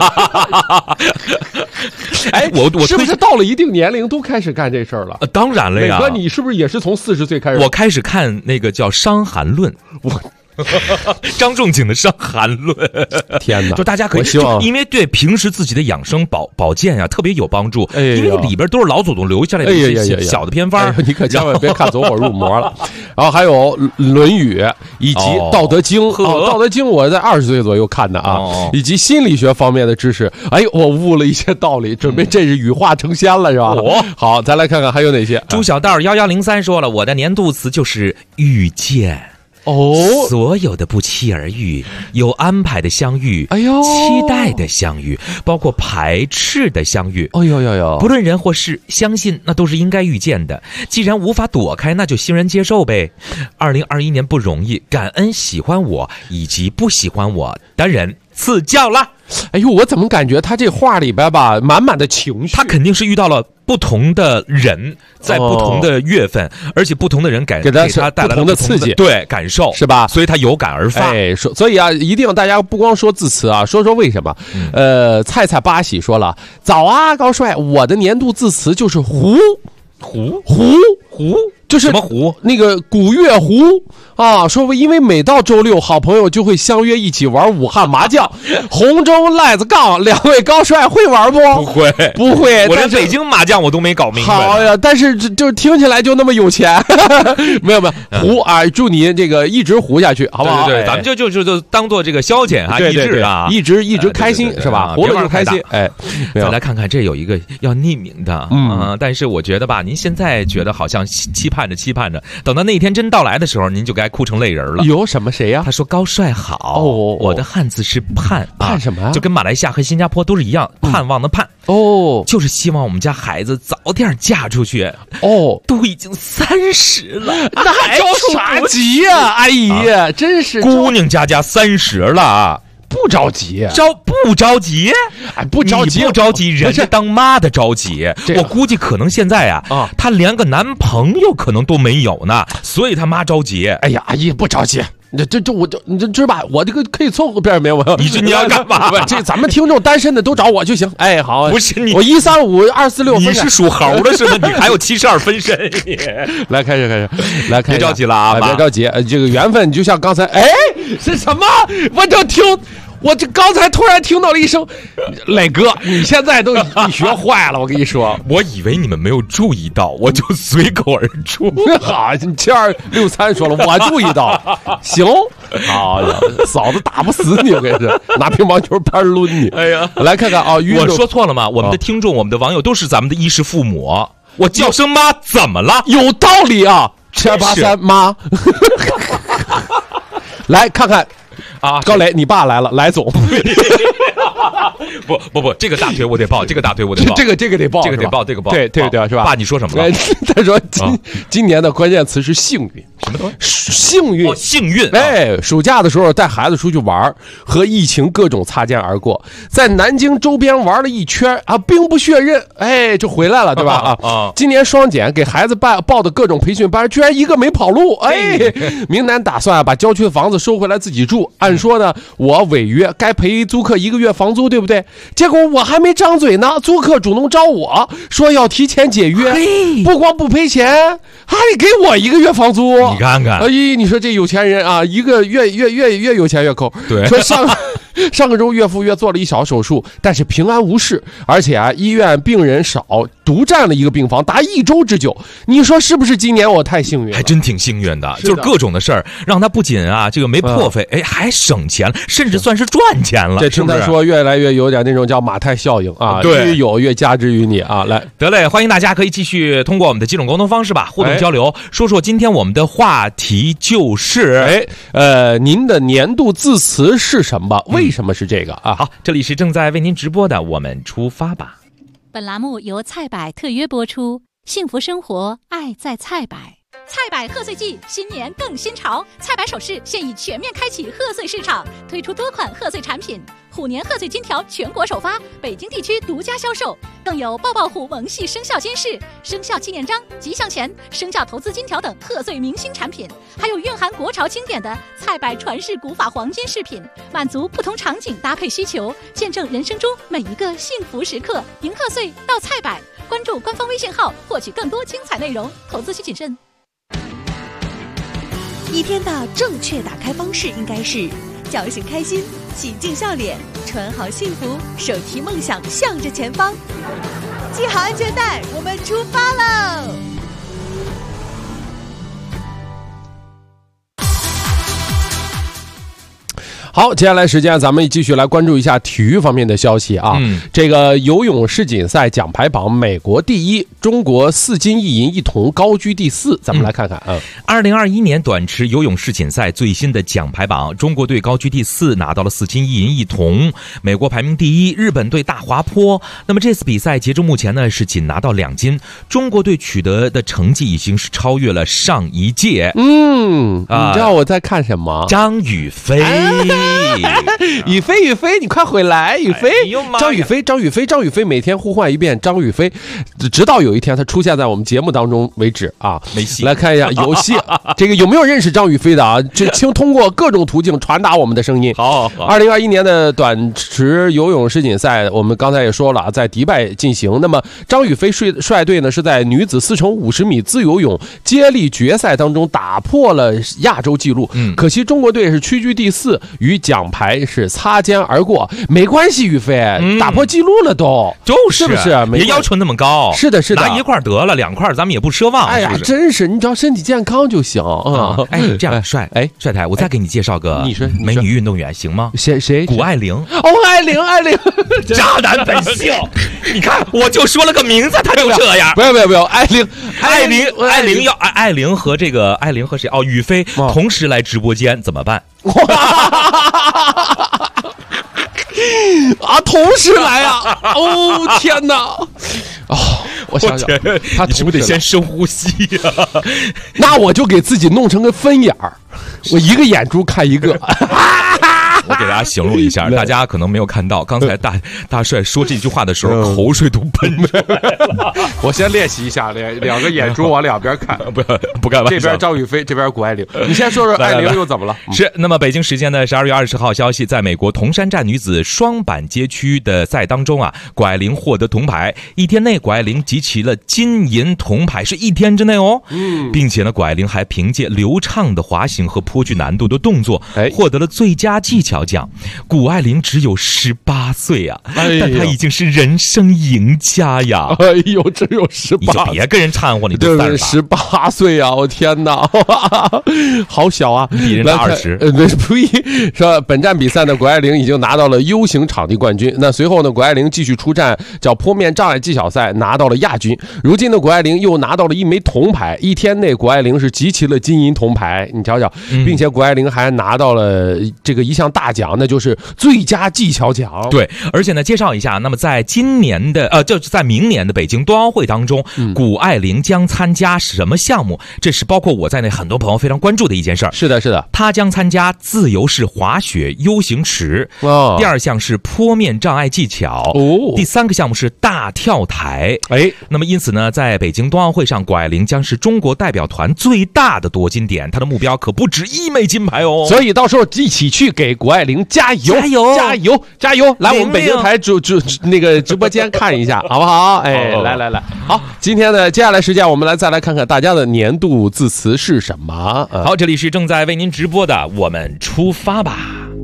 我是不是到了一定年龄都开始干这事儿了？ 当然了呀。 磊哥，你是不是也是从40岁开始？ 我开始看那个叫《伤寒论》。张仲景的《伤寒论》， 天哪！ 就大家可以，因为对平时自己的养生保健呀特别有帮助，因为里边都是老祖宗留下来的一些小的偏方。 你可千万别看走火入魔了。然后还有《论语》以及《道德经》。《道德经》我在20岁左右看的啊，以及心理学方面的知识。我悟了一些道理，准备这是羽化成仙了，是吧？好，再来看看还有哪些。 朱小道1103说了，我的年度词就是遇见。所有的不期而遇，有安排的相遇，期待的相遇，包括排斥的相遇，不论人或事，相信那都是应该遇见的。既然无法躲开，那就欣然接受呗。2021年不容易，感恩喜欢我以及不喜欢我的人，赐教啦。 我怎么感觉他这话里边吧，满满的情绪。 他肯定是遇到了不同的人，在不同的月份，而且不同的人给他带来了不同的刺激， 对感受是吧？ 所以他有感而发。 所以啊，一定大家不光说字词啊，说为什么。菜菜八喜说了，早啊，高帅，我的年度字词就是胡，就是什么湖？ 那个古月湖啊，说因为每到周六，好朋友就会相约一起玩武汉麻将，红中赖子杠，两位高帅会玩不？不会， 我连北京麻将我都没搞明白。 好呀，但是就听起来就那么有钱，没有胡啊！祝你这个一直胡下去，好不好？ 对，咱们就当做这个消遣啊，益智啊， 一直开心是吧？胡了就开心。 再来看看，这有一个要匿名的，但是我觉得吧，您现在觉得好像期盼着，等到那一天真到来的时候，您就该该哭成泪人了。 有什么谁呀？ 他说高帅好，我的汉字是盼， 盼什么呀？ 就跟马来西亚和新加坡都是一样，盼望的盼。就是希望我们家孩子早点嫁出去。都已经30了， 那还着啥急呀？阿姨，真是姑娘家30了。 不着急， 不着急， 不着急， 不着急，人家当妈的着急。我估计可能现在她连个男朋友可能都没有呢，所以她妈着急。 哎呀，阿姨不着急。你知吧？我这个可以凑合边没有。 你要干嘛？ 这咱们听众单身的都找我就行。哎，好， 不是你， 我135、246， 你是属猴的似的，你还有72分身。 来开始，来开始， 别着急了啊， 别着急。这个缘分就像刚才，是什么？我这刚才突然听到了一声，磊哥，你现在都你学坏了，我跟你说。 我以为你们没有注意到，我就随口而出。 好，你7263说了，我注意到，行。好呀，嫂子打不死你，我跟你说，拿乒乓球拍抡你。 哎呀， 来看看啊， 我说错了吗？我们的听众，我们的网友都是咱们的衣食父母，我叫声妈怎么了？ 有道理啊，783妈。来看看。高磊，你爸来了，来总。 不，这个大腿我得抱，这个大腿我得抱， 这个得抱， 这个得抱，这个抱。 对，是吧？ 爸，你说什么了？ 他说今年的关键词是幸运。 什么东西？ 幸运， 幸运。 暑假的时候带孩子出去玩，和疫情各种擦肩而过，在南京周边玩了一圈兵不血刃，就回来了，对吧？今年双减，给孩子报的各种培训班，居然一个没跑路。明年打算把郊区的房子收回来自己住。按说呢，我违约该赔租客1个月房租，对不对？结果我还没张嘴呢，租客主动找我说要提前解约，不光不赔钱，还得给我1个月房租。 你看看， 你说这有钱人啊，一个越有钱越抠。 对， 说上个周岳父做了一小手术，但是平安无事，而且医院病人少，独占了一个病房达1周之久。你说是不是今年我太幸运了？ 还真挺幸运的，就是各种的事儿让他不仅这个没破费，还省钱，甚至算是赚钱了。 这听他说越来越有点那种叫马太效应啊，越有越加之于你啊。来， 得嘞，欢迎大家可以继续通过我们的几种沟通方式吧，互动交流，说说今天我们的话题就是您的年度字词是什么？为什么是这个啊？ 好，这里是正在为您直播的，我们出发吧。 本栏目由菜百特约播出，幸福生活，爱在菜百。菜百贺岁季，新年更新潮！菜百首饰现已全面开启贺岁市场，推出多款贺岁产品。虎年贺岁金条全国首发，北京地区独家销售，更有抱抱虎萌系生肖金饰、生肖纪念章、吉祥钱、生肖投资金条等贺岁明星产品，还有蕴含国潮经典的菜百传世古法黄金饰品，满足不同场景搭配需求，见证人生中每一个幸福时刻。迎贺岁到菜百，关注官方微信号获取更多精彩内容，投资需谨慎。 一天的正确打开方式应该是叫醒开心，洗净笑脸，穿好幸福，手提梦想向着前方，系好安全带，我们出发喽！ 好，接下来时间咱们继续来关注一下体育方面的消息啊。这个游泳世锦赛奖牌榜，美国第一，中国4金1银1铜高居第4。咱们来看看 2021年短池游泳世锦赛最新的奖牌榜，中国队高居第4，拿到了4金1银1铜，美国排名第1，日本队大滑坡。那么这次比赛截至目前呢是仅拿到2金，中国队取得的成绩已经是超越了上一届。 你知道我在看什么？ 张雨霏。 雨霏，你快回来！雨霏，张雨霏每天呼唤一遍张雨霏，直到有一天她出现在我们节目当中为止啊。 没戏。 来看一下游戏，这个有没有认识张雨霏的啊？请通过各种途径传达我们的声音。 好。 2021年的短池游泳世锦赛，我们刚才也说了，在迪拜进行。那么张雨霏率队呢是在女子4×50米自由泳接力决赛当中打破了亚洲纪录，可惜中国队是屈居第4。与奖牌是擦肩而过，没关系，雨霏打破纪录了都， 是不是？ 别要求那么高， 是的， 拿1块得了，2块咱们也不奢望。 哎呀， 是不是？ 真是，你只要身体健康就行。 这样帅太，我再给你介绍个美女运动员行吗？ 谁？ 谷爱凌。 爱凌， 渣男本性。你看，我就说了个名字，他就这样。 不要，艾琳和这个艾琳和谁？哦，宇飞同时来直播间怎么办？ 啊，同时来啊！哦，天哪！哦，我想想， 你是不是得先深呼吸呀？ 那我就给自己弄成个分眼儿，我一个眼珠看一个。 我给大家形容一下，大家可能没有看到，刚才大帅说这句话的时候，口水都喷出来了。 我先练习一下，两个眼珠往两边看， 不干。 这边张雨霏，这边谷爱凌。你先说说艾琳又怎么了？ 是，那么北京时间的12月20号消息，在美国铜山站女子双板街区的赛当中啊，谷爱凌获得铜牌。一天内，谷爱凌集齐了金银铜牌，是一天之内哦。并且呢，谷爱凌还凭借流畅的滑行和颇具难度的动作，获得了最佳技巧奖。谷爱凌只有18岁啊，但她已经是人生赢家呀！ 哎呦，只有18， 你就别跟人掺和，你都 18岁啊！我天哪，好小啊， 比人大20。 呸！说本站比赛呢，谷爱凌已经拿到了 U 型场地冠军。那随后呢，谷爱凌继续出战叫坡面障碍技巧赛，拿到了亚军。如今呢，谷爱凌又拿到了1枚铜牌。一天内，谷爱凌是集齐了金银铜牌，你瞧瞧，并且谷爱凌还拿到了这个一项大奖，那就是最佳技巧奖。 对，而且呢，介绍一下，那么在今年的就是在明年的北京冬奥会当中，谷爱凌将参加什么项目？这是包括我在内很多朋友非常关注的一件事儿。 是的， 她将参加自由式滑雪 U 型池。第2项是坡面障碍技巧。第3个项目是大跳台。那么因此呢，在北京冬奥会上，谷爱凌将是中国代表团最大的夺金点，她的目标可不止1枚金牌哦。 所以到时候一起去给谷爱凌加油！来我们北京台那个直播间看一下，好不好？来，好，今天的接下来时间，我们再来看看大家的年度字词是什么。 好，这里是正在为您直播的，我们出发吧。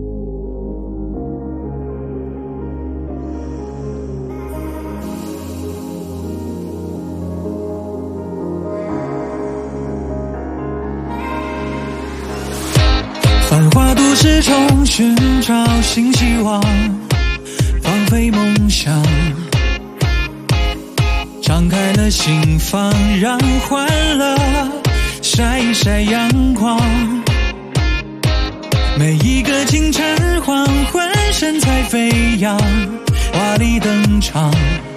繁华都市中寻找新希望，放飞梦想，张开了心房，让欢乐晒一晒阳光。每一个清晨黄昏，神采飞扬，华丽登场，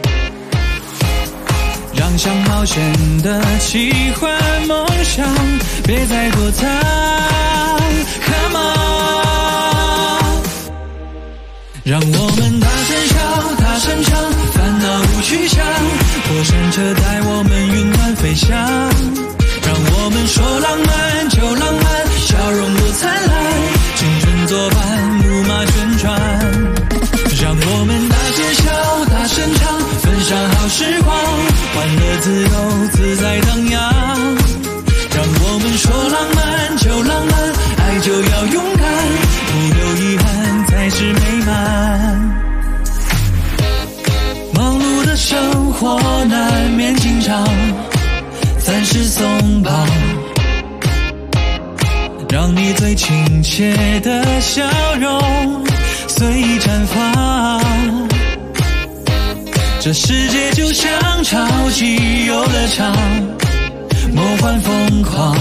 让想冒险的奇幻梦想别再躲藏。Come on， 让我们大声笑，大声唱，烦恼不去想，过山车带我们云端飞翔。让我们说浪漫就浪漫，笑容多灿烂，青春作伴，怒马旋转。让我们大声笑，大声唱，分享好时光，欢乐自由自在荡漾。让我们说浪漫就浪漫，爱就要勇敢，不留遗憾才是美满。忙碌的生活难免紧张，暂时松绑，让你最亲切的笑容随意绽放。这世界就像超级游乐场，梦幻疯狂，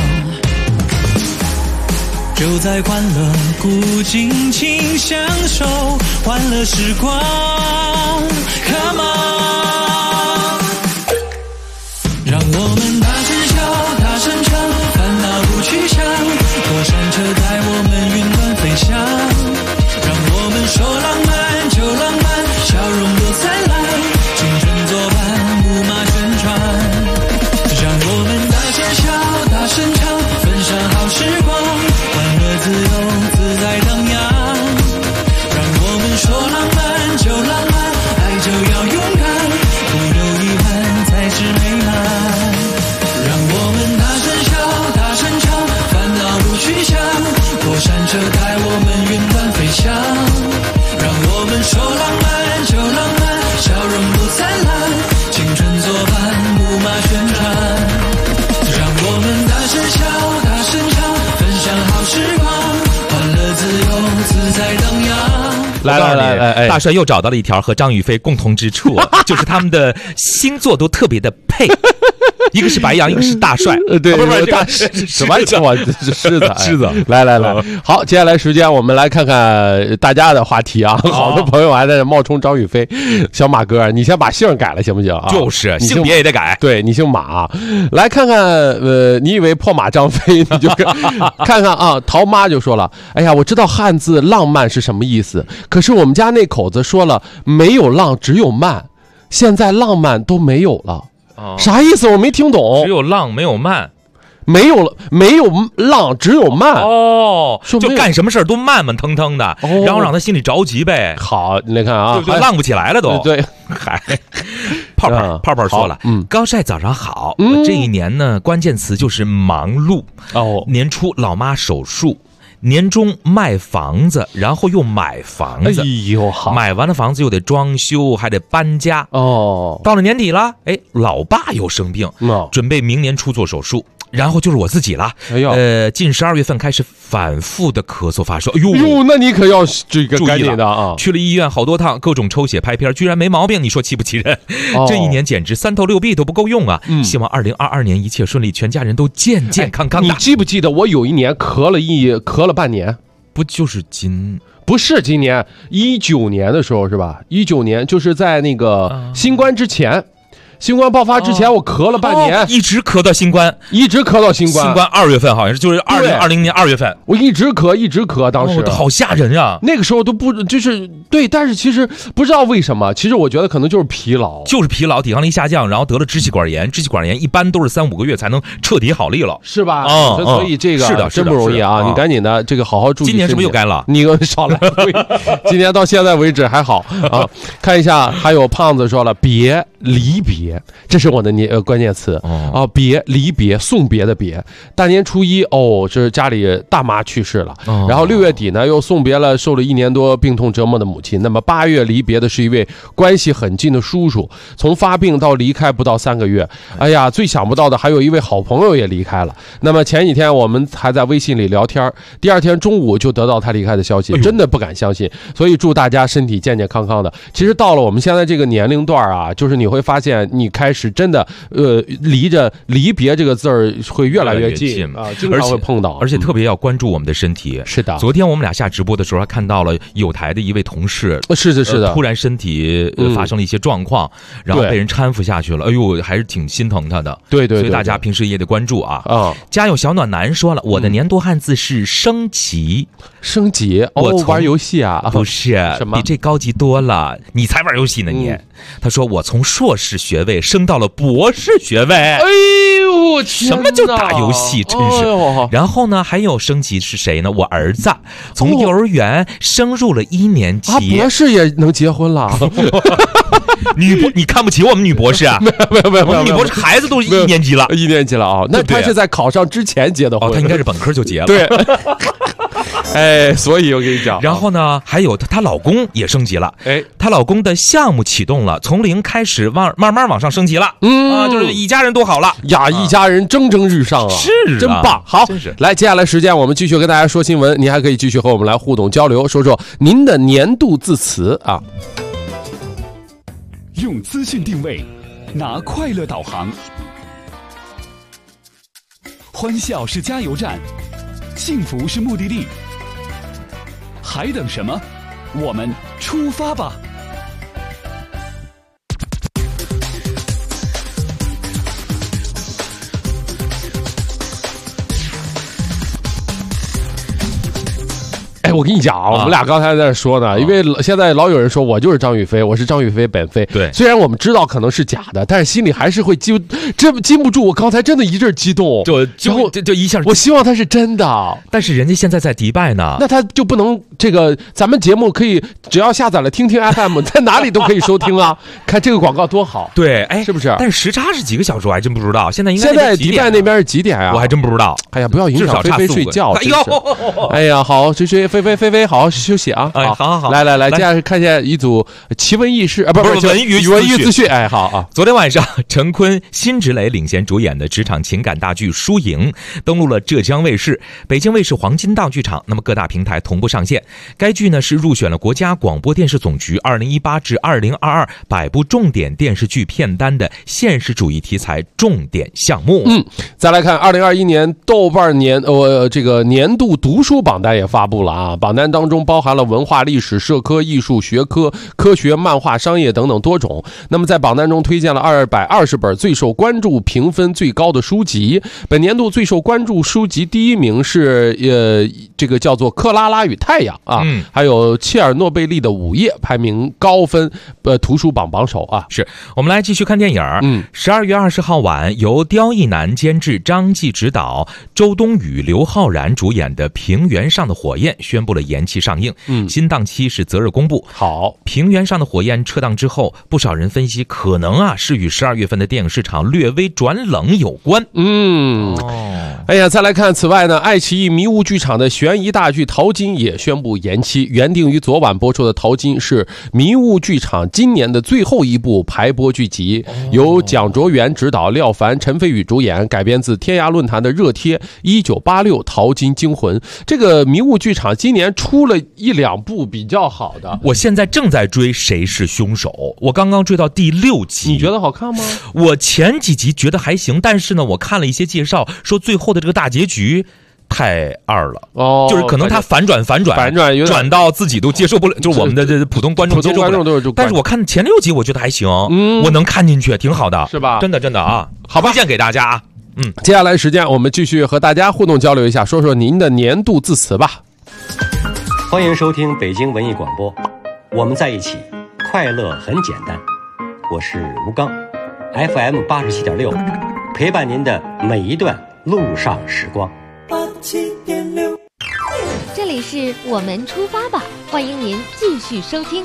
就在欢乐谷尽情享受欢乐时光。Come on， 让我们大声笑，大声唱，烦恼不去想，过山车带我们云端飞翔。让我们说浪漫就浪漫，笑容多灿烂，青春作伴，木马旋转。让我们大声笑，大声唱，分享好时光，欢乐自由自在荡漾。让我们说浪漫就浪漫，爱就要勇敢，不来， 大帅又找到了一条和张雨霏共同之处，就是他们的星座都特别的配。一个是白羊，一个是大帅， 对， 不是什么我狮子， 狮子。 来，好，接下来时间我们来看看大家的话题啊。好多朋友还在这冒充张雨霏，小马哥，你先把姓改了行不行啊？ 就是性别也得改， 对你姓马，来看看你以为破马张飞，你就看看啊。陶妈就说了，哎呀，我知道汉字浪漫是什么意思，可是我们家那口子说了，没有浪只有慢，现在浪漫都没有了。啥意思？我没听懂。 只有浪没有慢， 没有浪只有慢。 哦，就干什么事儿都慢慢腾腾的，然后让他心里着急呗。 好，你来看啊， 就浪不起来了都。 对， 嗨，泡泡说了，高帅早上好。这一年呢，关键词就是忙碌。年初老妈手术。年终卖房子，然后又买房子， 哎呦好， 买完了房子又得装修，还得搬家。到了年底了，老爸又生病，准备明年初做手术。然后就是我自己了，近12月份开始反复的咳嗽发烧，哎呦， 那你可要这个赶紧的啊！ 去了医院好多趟，各种抽血拍片，居然没毛病，你说气不气人？这一年简直3头6臂都不够用啊！希望2022年一切顺利，全家人都健健康康的。 你记不记得我有一年咳了半年？ 不就是不是今年19年的时候是吧？19年就是在那个新冠之前。新冠爆发之前，我咳了半年， 一直咳到新冠， 新冠 2月份好像是，就是2020年2月份， 我一直咳，当时好吓人呀！ 那个时候都不就是对，但是其实不知道为什么，其实我觉得可能就是疲劳， 抵抗力下降，然后得了支气管炎，支气管炎一般都是3-5个月才能彻底好利了， 是吧？所以这个是的， 真不容易啊！你赶紧的，这个好好注意。 今年是不是又该了？ 你少来，今年到现在为止还好啊。看一下，还有胖子说了，别离别，这是我的关键词啊！别离别，送别的别。大年初一这是家里大妈去世了，然后6月底呢又送别了受了1年多病痛折磨的母亲。那么8月离别的是一位关系很近的叔叔，从发病到离开不到3个月。哎呀，最想不到的还有一位好朋友也离开了。那么前几天我们还在微信里聊天，第2天中午就得到他离开的消息，真的不敢相信。所以祝大家身体健健康康的。其实到了我们现在这个年龄段啊，就是你会发现你开始真的离着离别这个字儿会越来越近啊，经常会碰到， 而且特别要关注我们的身体。 是的， 昨天我们俩下直播的时候还看到了有台的一位同事， 是的， 突然身体发生了一些状况，然后被人搀扶下去了。哎呦，还是挺心疼他的。 对， 所以大家平时也得关注啊。家有小暖男说了，我的年度汉字是升级。 升级？我玩游戏啊？ 不是，什么？比这高级多了。你才玩游戏呢你。他说我从硕士学位升到了博士学位。 哎呦， 什么就打游戏，真是。然后呢，还有升级是谁呢？我儿子从幼儿园升入了1年级。 博士也能结婚了？ 你看不起我们女博士啊？ 没有， 我们女博士孩子都是1年级了 ，1年级了啊。那他是在考上之前结的婚？ 他应该是本科就结了。 对。所以我跟你讲， 然后呢，还有她老公也升级了。她老公的项目启动了，从0开始慢慢往上升级了。就是一家人都好了呀，一家人蒸蒸日上啊， 是真棒。好，来，接下来时间我们继续跟大家说新闻，您还可以继续和我们来互动交流，说说您的年度字词啊。 用资讯定位，拿快乐导航，欢笑是加油站，幸福是目的地，还等什么？我们出发吧！ 我跟你讲我们俩刚才在说呢，因为现在老有人说我就是张雨霏，我是张雨霏本霏。 对， 虽然我们知道可能是假的，但是心里还是会禁不住。我刚才真的一阵激动， 就一下， 我希望他是真的。 但是人家现在在迪拜呢， 那他就不能咱们节目可以只要下载了听听 FM， 在哪里都可以收听啊。看这个广告多好， 对， 是不是？ 但是时差是几个小时，我还真不知道。现在迪拜那边是几点啊？ 我还真不知道。 哎呀，不要影响菲菲睡觉。 哎呀， 好，菲菲飞，好好休息啊！ 好， 来，接下来看一下一组奇闻异事啊，不是文娱资讯。哎，好啊！ 昨天晚上，陈坤、辛芷蕾领衔主演的职场情感大剧《输赢》登陆了浙江卫视、北京卫视黄金档剧场，那么各大平台同步上线。该剧呢是入选了国家广播电视总局2018至2022百部重点电视剧片单的现实主义题材重点项目。 再来看2021年豆瓣这个年度读书榜单也发布了啊，榜单当中包含了文化、历史、社科、艺术、学科、科学、漫画、商业等等多种。那么在榜单中推荐了220本最受关注、评分最高的书籍。本年度最受关注书籍第一名是这个叫做《克拉拉与太阳》啊，还有切尔诺贝利的午夜，排名高分图书榜榜首啊。 是我们来继续看电影。12月20号晚，由刁亦男监制、张继执导、周冬雨、刘昊然主演的《平原上的火焰》宣布了延期上映，新档期是择日公布。 好， 《平原上的火焰》撤档之后，不少人分析可能是与12月份的电影市场略微转冷有关。 哎呀，再来看，此外呢，爱奇艺迷雾剧场的悬疑大剧《淘金》也宣布延期，原定于昨晚播出的《淘金》是迷雾剧场今年的最后一部排播剧集，由蒋卓元执导，廖凡、陈飞宇主演，改编自天涯论坛的热贴1986淘金惊魂。这个迷雾剧场今年出了1-2部比较好的， 我现在正在追《谁是凶手》，我刚刚追到第6集。 你觉得好看吗？ 我前几集觉得还行，但是呢，我看了一些介绍，说最后的这个大结局太二了，就是可能他反转转到自己都接受不了，就是我们的这普通观众接受不了。但是我看前6集，我觉得还行，我能看进去，挺好的， 是吧？ 真的啊， 好吧， 推荐给大家啊。 接下来时间我们继续和大家互动交流一下，说说您的年度字词吧。 欢迎收听北京文艺广播，我们在一起，快乐很简单。我是吴刚 ，FM 87.6，陪伴您的每一段路上时光。 87.6，这里是我们出发吧，欢迎您继续收听。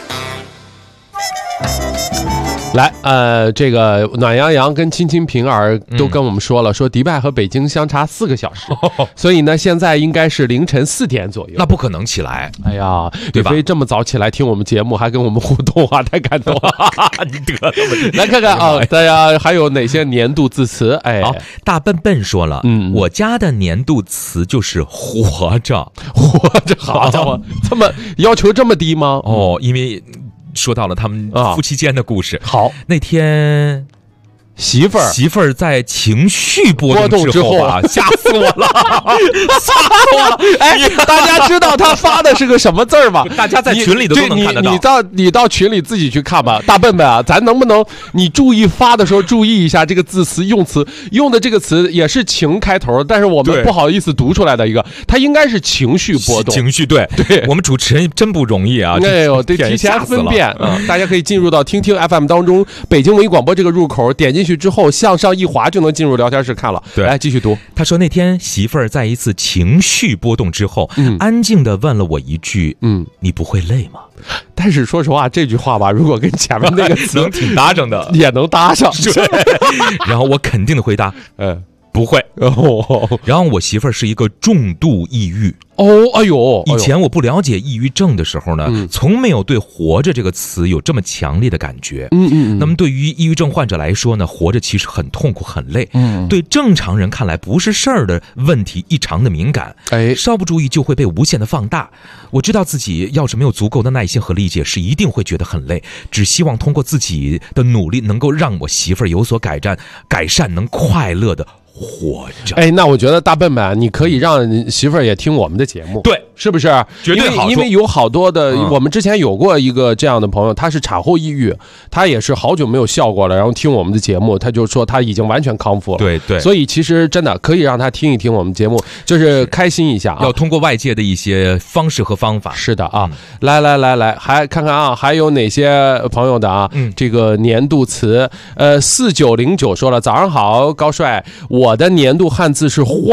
来，这个暖洋洋跟亲亲平儿都跟我们说了，说迪拜和北京相差4个小时，所以呢，现在应该是凌晨4点左右。 那不可能起来， 哎呀， 对吧？ 李飞这么早起来听我们节目，还跟我们互动啊，太感动了！ 你得了吧？ 来看看啊，大家还有哪些年度字词？哎， 好，大笨笨说了，我家的年度词就是活着， 活着，好家伙，这么要求这么低吗？ 因为说到了他们夫妻间的故事。 好， 那天媳妇儿在情绪波动之后啊，吓死我了，吓死我了！ 哎，大家知道他发的是个什么字儿吗？ 大家在群里都能看得到。你到群里自己去看吧。大笨笨啊，咱能不能你注意发的时候注意一下这个字词用的这个词也是情开头，但是我们不好意思读出来的一个，它应该是情绪波动。 情绪对，我们主持人真不容易啊！ 哎呦，得提前分辨啊！大家可以进入到听听 FM 当中北京文艺广播这个入口，点进去之后向上一滑就能进入聊天室看了。 对， 来继续读。 他说那天媳妇儿在一次情绪波动之后，安静地问了我一句：“你不会累吗？” 但是说实话，这句话吧，如果跟前面那个词能挺搭上的， 也能搭上。 然后我肯定的回答：“不会。”然后我媳妇儿是一个重度抑郁。 哎呦！ 以前我不了解抑郁症的时候呢，从没有对活着这个词有这么强烈的感觉。那么对于抑郁症患者来说呢，活着其实很痛苦很累。对正常人看来不是事儿的问题异常的敏感，稍不注意就会被无限的放大。我知道自己要是没有足够的耐心和理解，是一定会觉得很累。只希望通过自己的努力，能够让我媳妇儿有所改善，能快乐的活着。 哎，那我觉得大笨笨，你可以让媳妇儿也听我们的节目， 对， 是不是？ 绝对好， 因为有好多的，我们之前有过一个这样的朋友，他是产后抑郁，他也是好久没有笑过了，然后听我们的节目，他就说他已经完全康复了。 对， 所以其实真的可以让他听一听我们节目，就是开心一下啊。 要通过外界的一些方式和方法。 是的啊，来，还看看啊，还有哪些朋友的啊？这个年度词，4909说了，早上好，高帅，我的年度汉字是荒，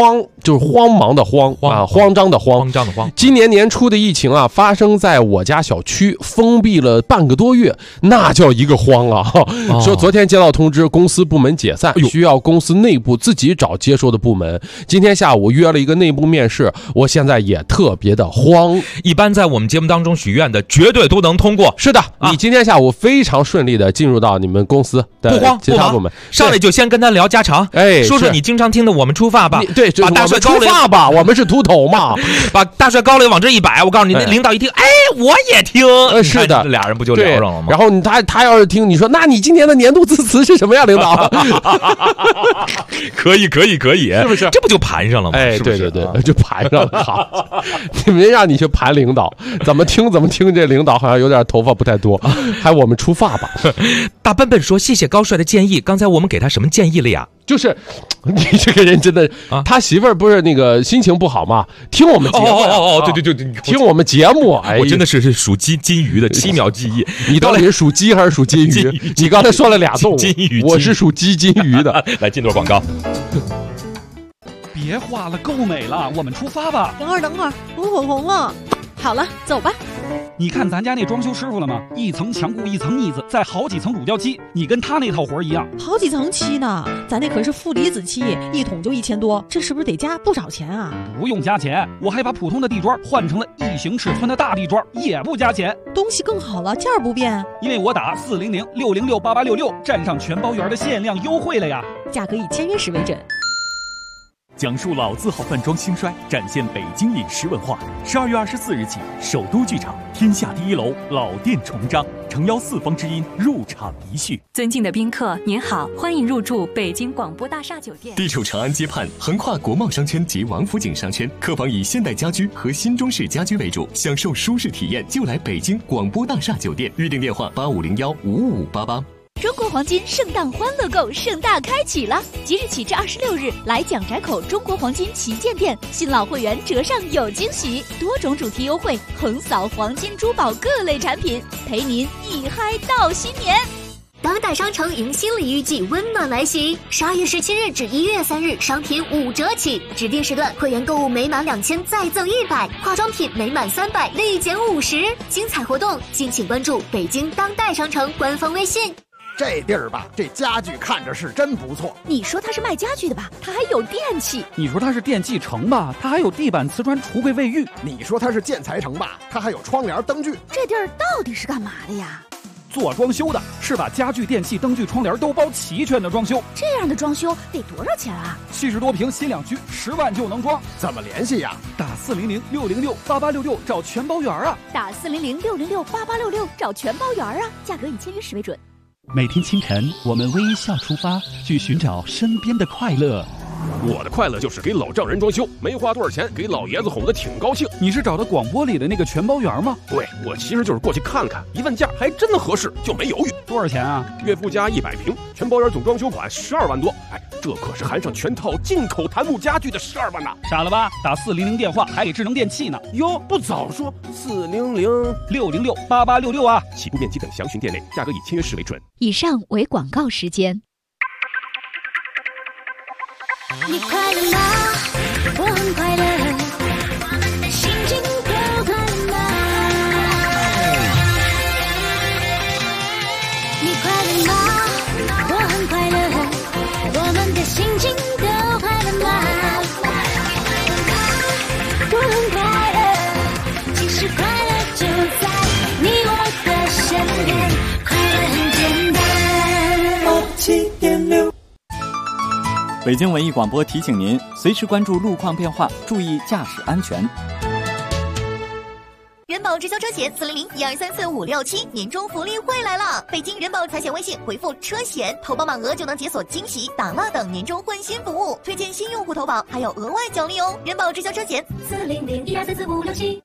就是慌忙的慌啊，慌张的慌。今年年初的疫情啊，发生在我家小区，封闭了半个多月，那叫一个慌啊！说昨天接到通知，公司部门解散，需要公司内部自己找接收的部门。今天下午约了一个内部面试，我现在也特别的慌。 一般在我们节目当中许愿的，绝对都能通过。 是的，你今天下午非常顺利的进入到你们公司的其他部门， 上来就先跟他聊家常，说说你经常听的我们出发吧， 对， 把大帅高出发吧，我们是秃头嘛， 把大帅高垒往这一摆，我告诉你，那领导一听，我也听， 是的， 俩人不就聊上了吗？ 然后他要是听你说，那你今年的年度致辞是什么呀，领导？ 可以， 是不是？ 这不就盘上了吗？ 对，就盘上了。好，你们让你去盘领导，怎么听这领导好像有点头发不太多，还我们出发吧。 大笨笨说：“谢谢高帅的建议，刚才我们给他什么建议了呀？” 就是你这个人真的，他媳妇儿不是那个心情不好嘛，听我们节目对， 听我们节目， 我真的是属金鱼的7秒记忆。 你到底是属鸡还是属金鱼？你刚才说了俩动物， 金鱼， 我是属金鱼的。 来进段广告。 别画了，够美了，我们出发吧。 等会儿，我火红了。好了，走吧。 你看咱家那装修师傅了吗？一层墙固，一层腻子，再好几层乳胶漆，你跟他那套活一样。 好几层漆呢，咱那可是负离子漆，一桶就1000多，这是不是得加不少钱啊？ 不用加钱，我还把普通的地砖换成了异形尺寸的大地砖，也不加钱。 东西更好了，价儿不变。 因为我打400-606-8866，占上全包园的限量优惠了呀。 价格以签约时为准。 讲述老字号饭庄兴衰，展现北京饮食文化。12月24日起，首都剧场天下第1楼老店重张，诚邀四方之音入场一叙。 尊敬的宾客，您好，欢迎入住北京广播大厦酒店。 地处长安街畔，横跨国贸商圈及王府井商圈，客房以现代家居和新中式家居为主，享受舒适体验就来北京广播大厦酒店。预订电话8501-55588。 中国黄金圣诞欢乐购盛大开启了，即日起至26日，来蒋宅口中国黄金旗舰店，新老会员折上有惊喜，多种主题优惠，横扫黄金珠宝各类产品，陪您一嗨到新年。 当代商城迎新礼遇季温暖来袭，12月17日至1月3日，商品5折起，指定时段会员购物每满2000再赠100，化妆品每满300立减50，精彩活动敬请关注北京当代商城官方微信。 这地儿吧，这家具看着是真不错。 你说它是卖家具的吧，它还有电器。 你说它是电器城吧，它还有地板、瓷砖、橱柜、卫浴。 你说它是建材城吧，它还有窗帘、灯具。 这地儿到底是干嘛的呀？ 做装修的，是把家具、电器、灯具、窗帘都包齐全的装修。 这样的装修得多少钱啊 ？70多平新两居，10万就能装。 怎么联系呀？ 打400-606-8866找全包圆啊！ 打400-606-8866找全包圆啊！价格以签约时为准。 每天清晨，我们微笑出发，去寻找身边的快乐。 我的快乐就是给老丈人装修，没花多少钱，给老爷子哄得挺高兴。 你是找的广播里的那个全包圆吗？ 对，我其实就是过去看看，一问价还真的合适，就没犹豫。 多少钱啊？ 月付加100平，全包圆总装修款12万多。哎，这可是含上全套进口檀木家具的12万呐！ 傻了吧？打400电话还给智能电器呢。 哟，不早说 400-606-8866啊！ 起步面积等详询店内，价格以签约时为准。 以上为广告时间。 你快乐吗？我很快乐，心情都快乐吗？你快乐吗？我很快乐，我们的心情都快乐吗？我很快乐，其实快乐就在你我的身边，快乐很简单。87.6 北京文艺广播提醒您，随时关注路况变化，注意驾驶安全。 人保直销车险400-1234567年终福利会来了！北京人保财险微信回复车险，投保满额就能解锁惊喜、打蜡等年终换新服务，推荐新用户投保还有额外奖励哦！人保直销车险400-1234567。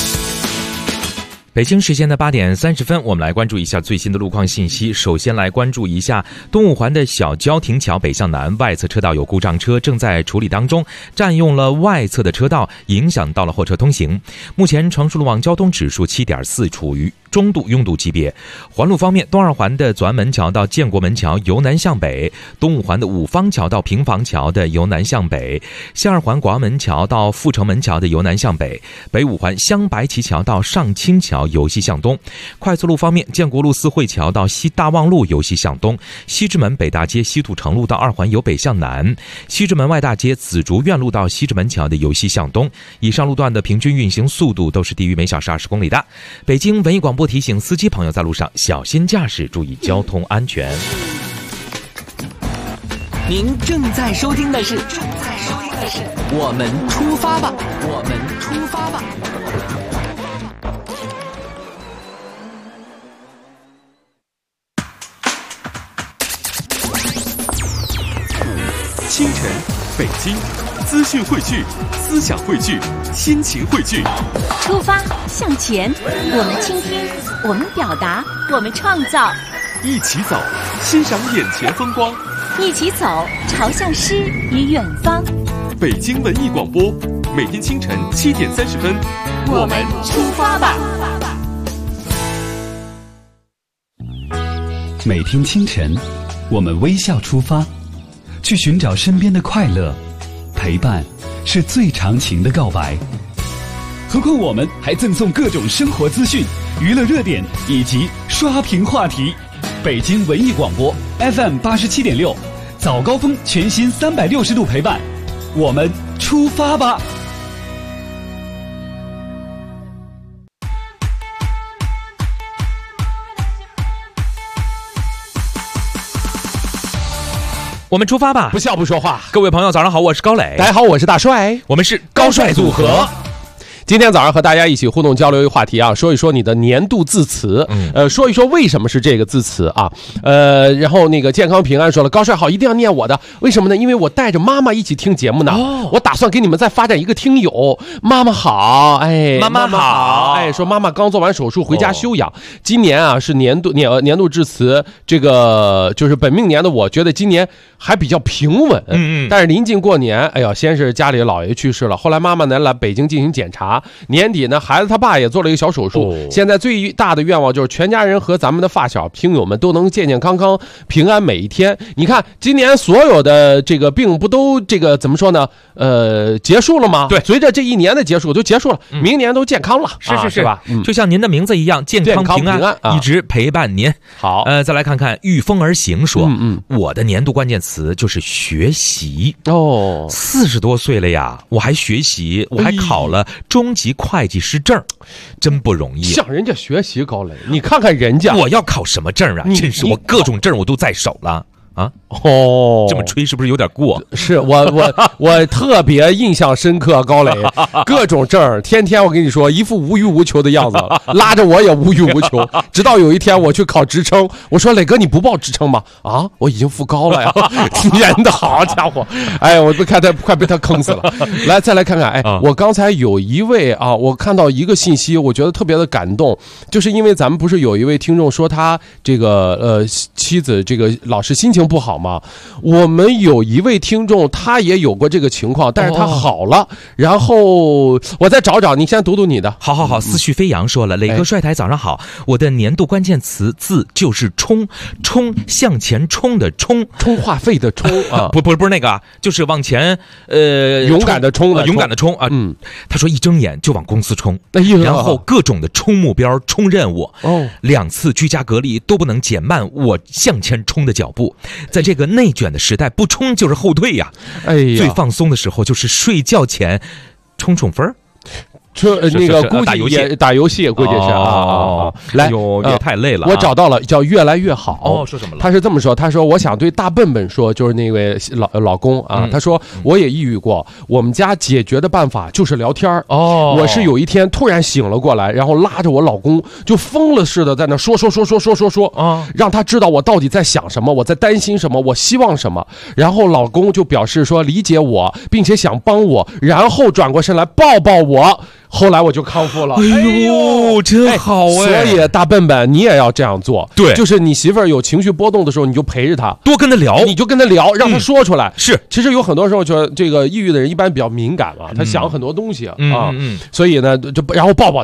北京时间的8点30分，我们来关注一下最新的路况信息。首先来关注一下东五环的小交亭桥北向南外侧车道有故障车正在处理当中，占用了外侧的车道，影响到了货车通行。目前成熟路网交通指数7.4，处于中度拥堵级别。环路方面，东二环的左安门桥到建国门桥由南向北，东五环的五方桥到平房桥的由南向北，西二环广安门桥到阜成门桥的由南向北，北五环镶白旗桥到上清桥由西向东。快速路方面，建国路四惠桥到西大望路由西向东，西直门北大街西土城路到二环由北向南，西直门外大街紫竹院路到西直门桥的由西向东。以上路段的平均运行速度都是低于每小时20公里的。北京文艺广播提醒司机朋友在路上小心驾驶，注意交通安全。 您正在收听的是我们出发吧，我们出发吧。 清晨，北京，资讯汇聚，思想汇聚，心情汇聚。 出发向前，我们倾听，我们表达，我们创造。 一起走，欣赏眼前风光。 一起走，朝向诗与远方。 北京文艺广播，每天清晨7点30分， 我们出发吧。 每天清晨，我们微笑出发，去寻找身边的快乐。陪伴是最长情的告白。何况我们还赠送各种生活资讯、娱乐热点以及刷屏话题。北京文艺广播 FM 87.6，早高峰全新360度陪伴，我们出发吧。 我们出发吧， 不笑不说话。 各位朋友早上好，我是高磊。 大家好，我是大帅， 我们是高帅组合。 今天早上和大家一起互动交流一个话题啊，说一说你的年度字词，说一说为什么是这个字词啊，然后那个健康平安说了，高帅好，一定要念我的，为什么呢？因为我带着妈妈一起听节目呢，我打算给你们再发展一个听友。妈妈好，哎， 妈妈好， 哎，说妈妈刚做完手术回家休养，今年啊是年度致辞，这个就是本命年的，我觉得今年还比较平稳，但是临近过年，哎呀，先是家里姥爷去世了，后来妈妈呢来北京进行检查。年底呢，孩子他爸也做了一个小手术，现在最大的愿望就是全家人和咱们的发小听友们都能健健康康、平安每一天。你看，今年所有的这个病不都这个怎么说呢？结束了吗？ 对， 随着这一年的结束都结束了，明年都健康了， 是吧？ 就像您的名字一样，健康平安，一直陪伴您。 好， 再来看看御风而行说，我的年度关键词就是学习。40多岁了呀，我还学习，我还考了中级会计师证，真不容易。 向人家学习，高磊，你看看人家， 我要考什么证啊？真是我各种证我都在手了。啊这么吹是不是有点过？ 是我特别印象深刻，高磊各种证，天天我跟你说一副无欲无求的样子，拉着我也无欲无求。直到有一天我去考职称，我说磊哥你不报职称吗？啊，我已经副高了呀！演的好家伙，哎呀，我都看他快被他坑死了。来，再来看看，哎，我刚才有一位啊，我看到一个信息，我觉得特别的感动，就是因为咱们不是有一位听众说他这个妻子这个老是心情不好吗？我们有一位听众，他也有过这个情况，但是他好了。然后我再找找，你先读读你的。 好，思绪飞扬说了，磊哥帅台早上好，我的年度关键词字就是冲，向前冲的冲话费的冲啊， 不是那个啊，就是往前勇敢的冲啊。他说一睁眼就往公司冲，然后各种的冲目标、冲任务，2次居家隔离都不能减慢我向前冲的脚步。在这个内卷的时代，不冲就是后退呀。最放松的时候就是睡觉前冲分儿。 那个估计打游戏估计是来也太累了。 我找到了，叫越来越好。 说什么了？ 他是这么说，他说我想对大笨笨说，就是那位老公啊，他说我也抑郁过，我们家解决的办法就是聊天我是有一天突然醒了过来，然后拉着我老公就疯了似的在那说让他知道我到底在想什么，我在担心什么，我希望什么。然后老公就表示说理解我，并且想帮我，然后转过身来抱抱我。后来我就康复了。 哎呦，真好哎！ 所以大笨笨，你也要这样做。 对， 就是你媳妇儿有情绪波动的时候，你就陪着她， 多跟她聊， 你就跟她聊，让她说出来。 是， 其实有很多时候，就这个抑郁的人一般比较敏感嘛，他想很多东西啊，所以呢，就然后抱抱她。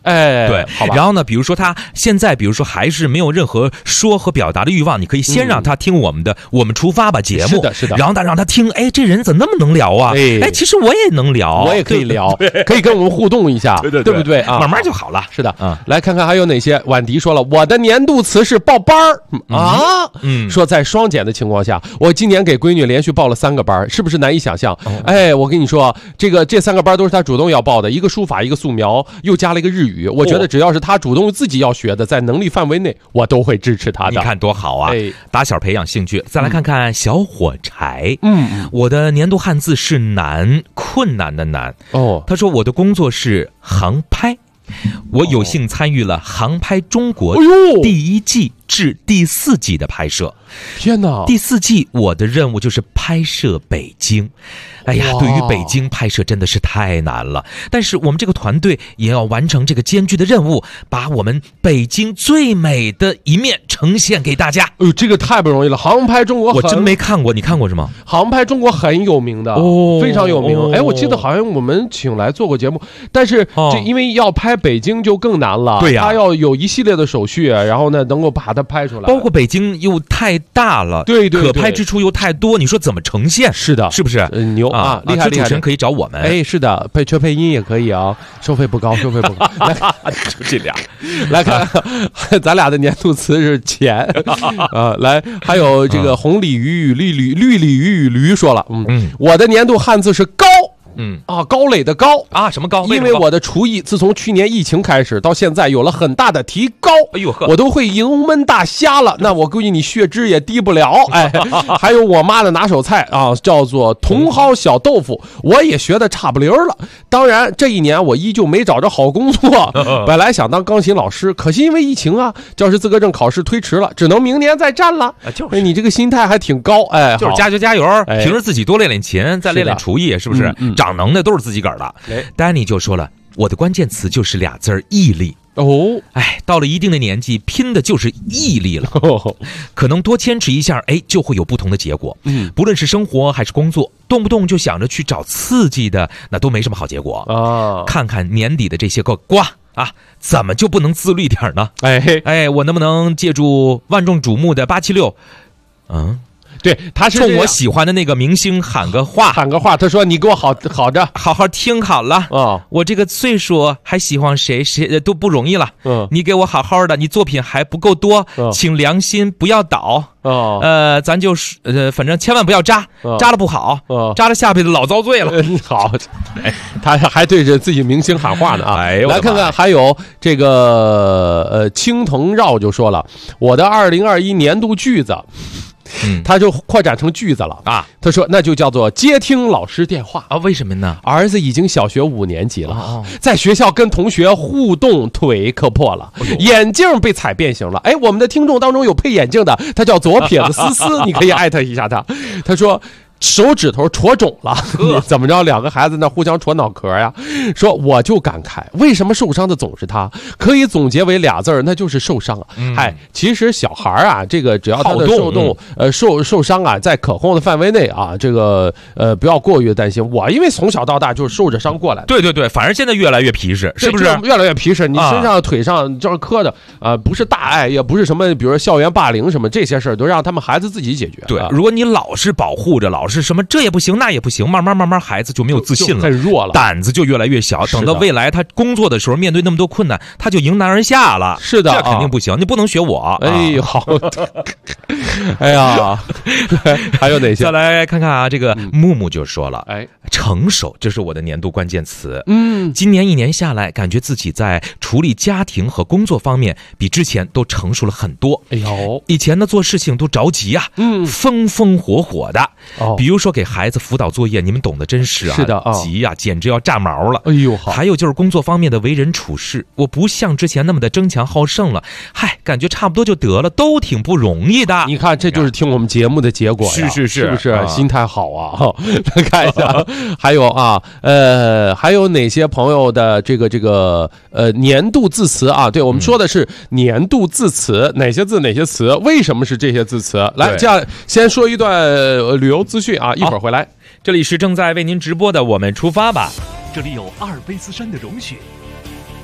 哎， 对， 好吧。 然后呢，比如说他现在，比如说还是没有任何说和表达的欲望，你可以先让他听我们的《我们出发吧》节目， 是的，是的。 然后呢，让他听，哎，这人怎么那么能聊啊？哎，其实我也能聊， 我也可以聊，可以跟我们互动一下，对不对啊？ 慢慢就好了。 是的，来看看还有哪些。婉迪说了，我的年度词是报班儿啊，说在双减的情况下，我今年给闺女连续报了3个班，是不是难以想象？哎，我跟你说，这3个班都是她主动要报的，一个书法，一个素描，又加了一个日语。我觉得只要是她主动自己要学的，在能力范围内，我都会支持她的。 你看多好啊！打小培养兴趣。再来看看小火柴，我的年度汉字是难，困难的难。他说我的工作是航拍。我有幸参与了《航拍中国》第1季至第4季的拍摄。 天哪！ 第4季我的任务就是拍摄北京。哎呀，对于北京拍摄真的是太难了，但是我们这个团队也要完成这个艰巨的任务，把我们北京最美的一面呈现给大家。 这个太不容易了。航拍中国我真没看过，你看过是吗？ 航拍中国很有名的，非常有名。哎，我记得好像我们请来做过节目，但是这因为要拍北京就更难了。 对呀， 他要有一系列的手续，然后呢能够把它拍出来。 包括北京又太大了， 对， 可拍之处又太多，你说怎么呈现？ 是的， 是不是？ 牛啊，厉害！ 主持人可以找我们。 哎，是的，配音也可以啊，收费不高。 就这俩， 来看，咱俩的年度词是钱来，还有这个红鲤鱼与绿鲤鱼与驴说了，我的年度汉字是高。高磊的高啊，什么高？ 因为我的厨艺自从去年疫情开始到现在有了很大的提高。 哎呦呵， 我都会油焖大虾了，那我估计你血脂也低不了。哎，还有我妈的拿手菜啊，叫做茼蒿小豆腐，我也学的差不离了。当然，这一年我依旧没找着好工作，本来想当钢琴老师，可惜因为疫情啊，教师资格证考试推迟了，只能明年再战了。 就是你这个心态还挺高，哎， 就是加油，平时自己多练练琴，再练练厨艺，是不是？长能耐都是自己个儿的。Danny 就说了，我的关键词就是2字毅力。哎，到了一定的年纪，拼的就是毅力了。可能多坚持一下，哎，就会有不同的结果。不论是生活还是工作，动不动就想着去找刺激的，那都没什么好结果。看看年底的这些个瓜啊，怎么就不能自律点呢？哎，我能不能借助万众瞩目的876？ 对，他是冲我喜欢的那个明星喊个话。 他说你给我好着， 好好听好了。我这个岁数还喜欢谁都不容易了。你给我好好的，你作品还不够多，请良心不要倒。咱就是反正千万不要扎了不好，扎了下辈子老遭罪了。 好，他还对着自己明星喊话呢啊！来看看，还有这个青藤绕就说了，我的2021年度句子。他就扩展成句子了啊！他说那就叫做接听老师电话啊？为什么呢？ 儿子已经小学5年级了，在学校跟同学互动，腿磕破了，眼镜被踩变形了。哎，我们的听众当中有配眼镜的，他叫左撇子思思，你可以艾特一下他。他说手指头戳肿了，怎么着？2个孩子那互相戳脑壳呀？说我就感慨，为什么受伤的总是他？可以总结为2字儿，那就是受伤啊！其实小孩啊，这个只要他的受伤啊，在可控的范围内啊，这个不要过于担心。我因为从小到大就是受着伤过来的， 对，反正现在越来越皮实，是不是？ 越来越皮实，你身上腿上就是磕的不是大碍，也不是什么，比如说校园霸凌什么这些事儿，都让他们孩子自己解决。 对，如果你老是保护着，老是什么这也不行那也不行，慢慢孩子就没有自信了， 很弱了， 胆子就越来越小。等到未来他工作的时候，面对那么多困难，他就迎难而下了。 是的， 这肯定不行，你不能学我。 哎，好，哎呀，还有哪些？ 再来看看啊，这个木木就说了，成熟，这是我的年度关键词。今年1年下来，感觉自己在处理家庭和工作方面比之前都成熟了很多。 哎呦， 以前呢做事情都着急啊，风火的。比如说给孩子辅导作业，你们懂得真是啊， 是的， 急啊，简直要炸毛了。 哎呦，好。 还有就是工作方面的为人处事，我不像之前那么的争强好胜了，感觉差不多就得了，都挺不容易的。 你看，这就是听我们节目的结果呀，是不是？心态好啊！来看一下，还有啊，还有哪些朋友的这个年度字词啊？对，我们说的是年度字词，哪些字哪些词？为什么是这些字词？来，这样先说一段旅游资讯啊，一会儿回来。 这里是正在为您直播的《我们出发吧》， 这里有阿尔卑斯山的融雪，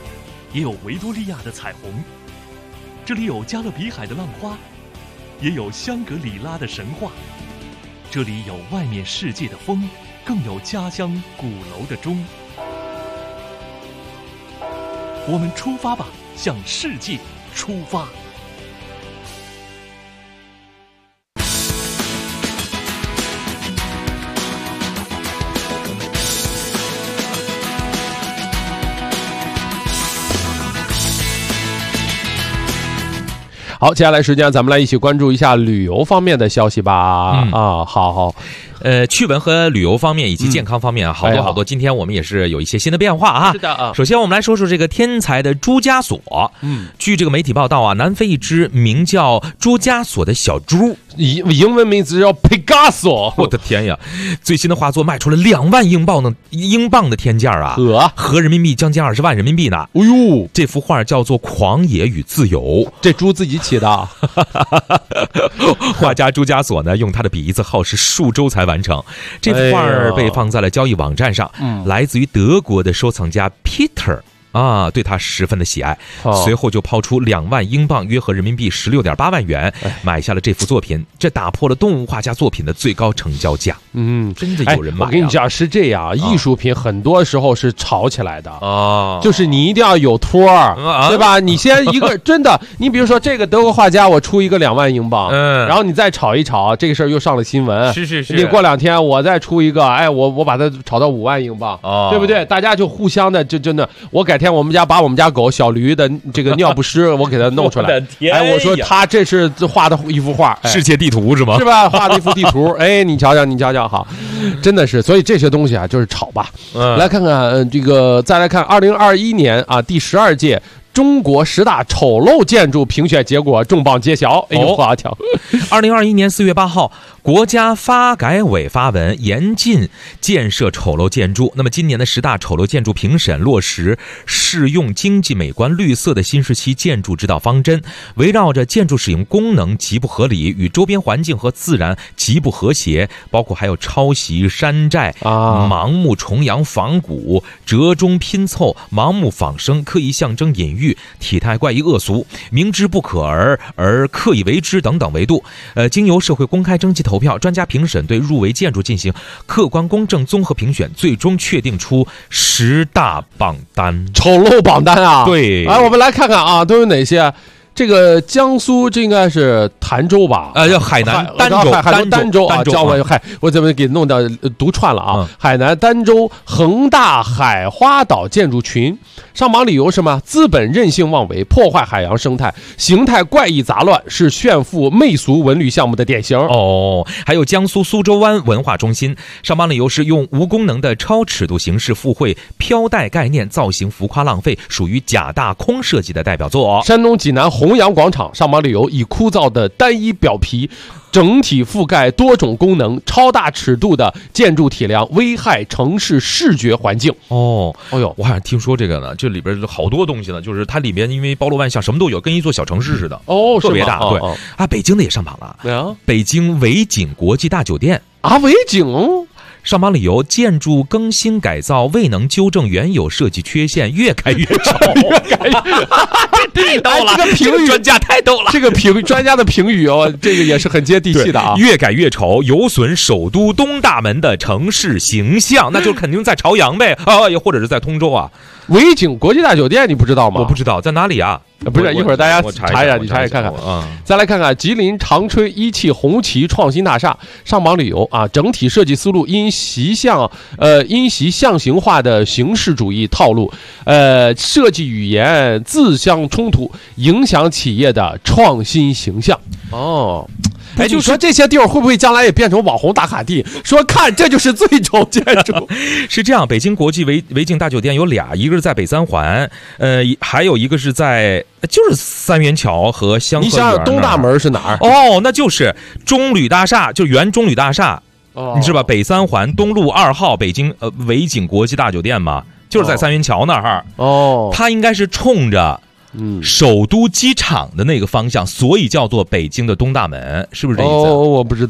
也有维多利亚的彩虹，这里有加勒比海的浪花，也有香格里拉的神话。这里有外面世界的风，更有家乡鼓楼的钟。我们出发吧，向世界出发。 好，接下来时间咱们来一起关注一下旅游方面的消息吧。好。 趣闻和旅游方面以及健康方面啊，好多。今天我们也是有一些新的变化啊。 是的啊。 首先我们来说说这个天才的朱家索。据这个媒体报道啊，南非一只名叫朱家索的小猪， 英文名字叫 Picasso。 我的天呀！最新的画作卖出了2万英镑的天价啊，合人民币将近20万人民币呢。 哎呦， 这幅画叫做《狂野与自由》， 这猪自己起的。 画家朱家索呢，用他的鼻子耗时数周才完成。这幅画被放在了交易网站上，来自于德国的收藏家 Peter。对他十分的喜爱，随后就抛出2万英镑，约合人民币16.8万元，买下了这幅作品。这打破了动物画家作品的最高成交价。真的有人买。 我跟你讲是这样，艺术品很多时候是炒起来的就是你一定要有托对吧？你先一个真的，你比如说这个德国画家，我出一个2万英镑，然后你再炒一炒，这个事儿又上了新闻。 是。 你过2天我再出一个，我把它炒到5万英镑，对不对？大家就互相的，就真的，我改天我们家把我们家狗小驴的这个尿不湿我给它弄出来。我说他这是画的一幅画， 世界地图是吗？ 是吧？画的一幅地图。你瞧瞧，好，真的是，所以这些东西啊，就是炒吧。来看看这个，再来看2021年啊，第12届。中国10大丑陋建筑评选结果重磅揭晓。华侨。 2021年4月8号，国家发改委发文严禁建设丑陋建筑。那么今年的10大丑陋建筑评审落实适用经济美观绿色的新时期建筑指导方针，围绕着建筑使用功能极不合理、与周边环境和自然极不和谐，包括还有抄袭、山寨、盲目重扬仿古、折中拼凑、盲目仿生、刻意象征隐喻、体态怪异恶俗、明知不可而刻意为之等等维度。经由社会公开征集投票，专家评审对入围建筑进行客观公正综合评选，最终确定出10大榜单。 丑陋榜单啊！ 对， 我们来看看啊，都有哪些。这个江苏这应该是潭州吧？ 叫海南儋州啊！我怎么给弄到读串了啊？海南儋州恒大海花岛建筑群上榜理由是什么？资本任性妄为，破坏海洋生态，形态怪异杂乱，是炫富媚俗文旅项目的典型。 还有江苏苏州湾文化中心上榜理由是用无功能的超尺度形式附会飘带概念，造型浮夸浪费，属于假大空设计的代表作。 山东济南弘扬广场上榜理由以枯燥的单一表皮整体覆盖多种功能，超大尺度的建筑体量危害城市视觉环境。 我好像听说这个呢，这里边好多东西呢，就是它里边因为包罗万象，什么都有，跟一座小城市似的。特别大。对北京的也上榜了。北京维景国际大酒店维景上榜理由：建筑更新改造未能纠正原有设计缺陷，越改越丑。太逗了， 这个评语专家太逗了。 这个专家的评语这个也是很接地气的啊。 越改越丑，有损首都东大门的城市形象，那就肯定在朝阳呗也或者是在通州啊。 维景国际大酒店你不知道吗？ 我不知道在哪里啊。 不是，一会儿大家查一下，你查一下看看。再来看看吉林长春一汽红旗创新大厦上榜理由啊，整体设计思路因习象形化的形式主义套路，设计语言自相冲突，影响企业的创新形象。就说这些地儿会不会将来也变成网红打卡地？说看，这就是最丑建筑。 是这样，北京国际维景大酒店有俩，一个是在北三环，还有一个是在就是三元桥和香河园。 你想想东大门是哪儿？ 那就是中旅大厦，就原中旅大厦。你知道吧？北三环东路2号北京维景国际大酒店嘛，就是在三元桥那儿。它应该是冲着首都机场的那个方向，所以叫做北京的东大门，是不是这意思？ 我不知道。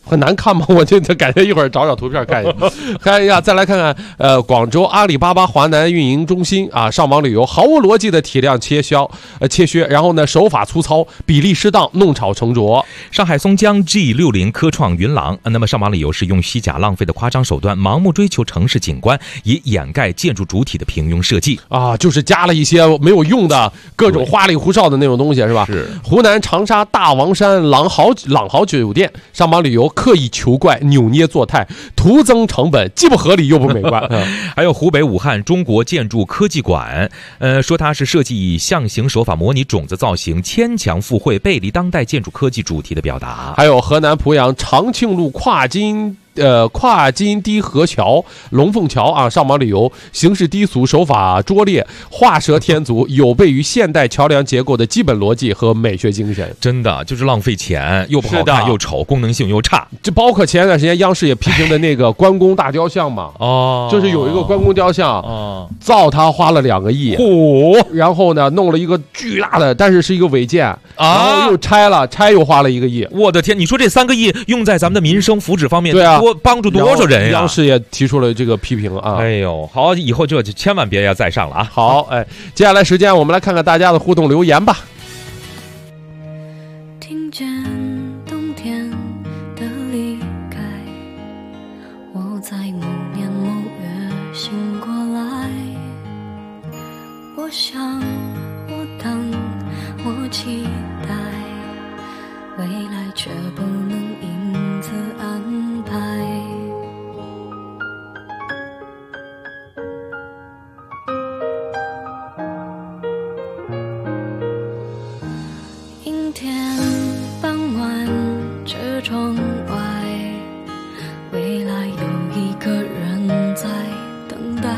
很难看吗？我就感觉一会儿找图片看一下，看一下，再来看看广州阿里巴巴华南运营中心啊，上网旅游毫无逻辑的体量切削，然后呢手法粗糙，比例适当，弄巧成拙。 上海松江 G60 科创云廊，那么上网旅游是用虚假浪费的夸张手段，盲目追求城市景观，以掩盖建筑主体的平庸设计啊，就是加了一些没有用的各种花里胡哨的那种东西，是吧？ 是。 湖南长沙大王山朗豪酒店上网旅游刻意求怪、扭捏作态，徒增成本，既不合理又不美观。 还有湖北武汉中国建筑科技馆，说它是设计以象形手法模拟种子造型，牵强附会，背离当代建筑科技主题的表达。 还有河南濮阳长庆路跨金堤河桥、龙凤桥啊，上网旅游形式低俗，手法拙劣，画蛇添足，有悖于现代桥梁结构的基本逻辑和美学精神。 真的就是浪费钱，又不好看又丑，功能性又差。 就包括前一段时间央视也批评的那个关公大雕像嘛，就是有一个关公雕像，造他花了2个亿，然后呢弄了一个巨大的，但是是一个违建，然后又拆又花了1个亿。 我的天，你说这3个亿用在咱们的民生福祉方面， 对啊， 帮助多少人呀？ 央视也提出了这个批评啊！ 哎呦，好，以后就千万别要再上了啊！ 好，接下来时间我们来看看大家的互动留言吧。 听见冬天的离开，我在某年某月醒过来，我想，我等，我期待，未来却不能因此安排。阴天傍晚，车窗外，未来有一个人在等待。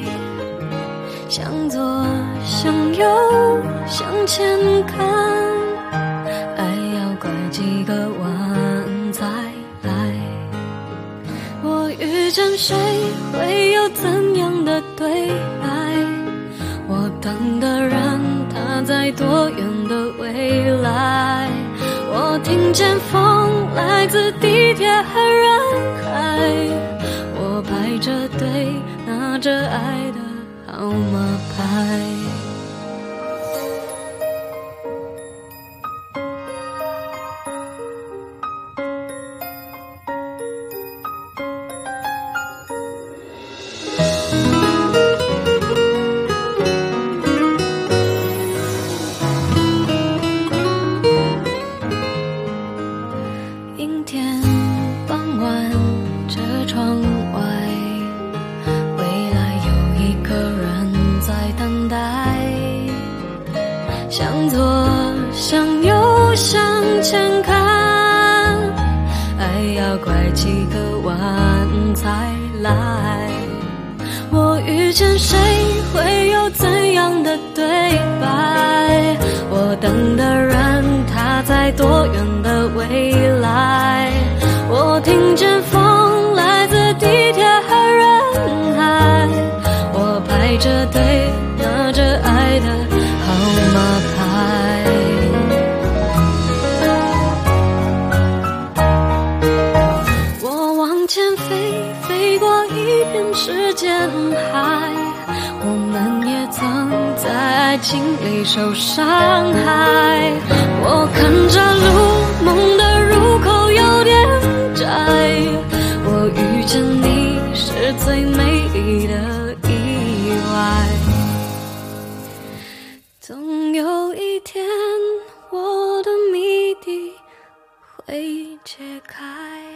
向左，向右，向前看，爱要拐几个弯才来。我遇见谁，会有怎样的对白？我等的人，他在多远的未来？我听见风来自地铁和人海，我排着队，拿着爱的号码牌。阴天傍晚，车窗外，未来有一个人在等待。向左，向右，向前看，爱要拐几个弯才来。我遇见谁，会有怎样的对白？我等的人，他在多远的未来？我听见风来自地铁和人海，我排着队，拿着爱的号码牌。我往前飞，飞过一片时间海，我们也曾在爱情里受伤害。我看着路，梦的入口有点窄，我遇见你是最美丽的意外。总有一天，我的谜底会解开。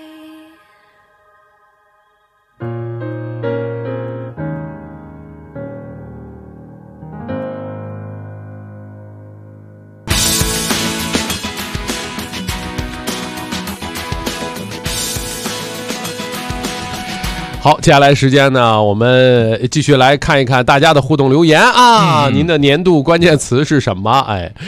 好，接下来时间呢，我们继续来看一看大家的互动留言啊。您的年度关键词是什么？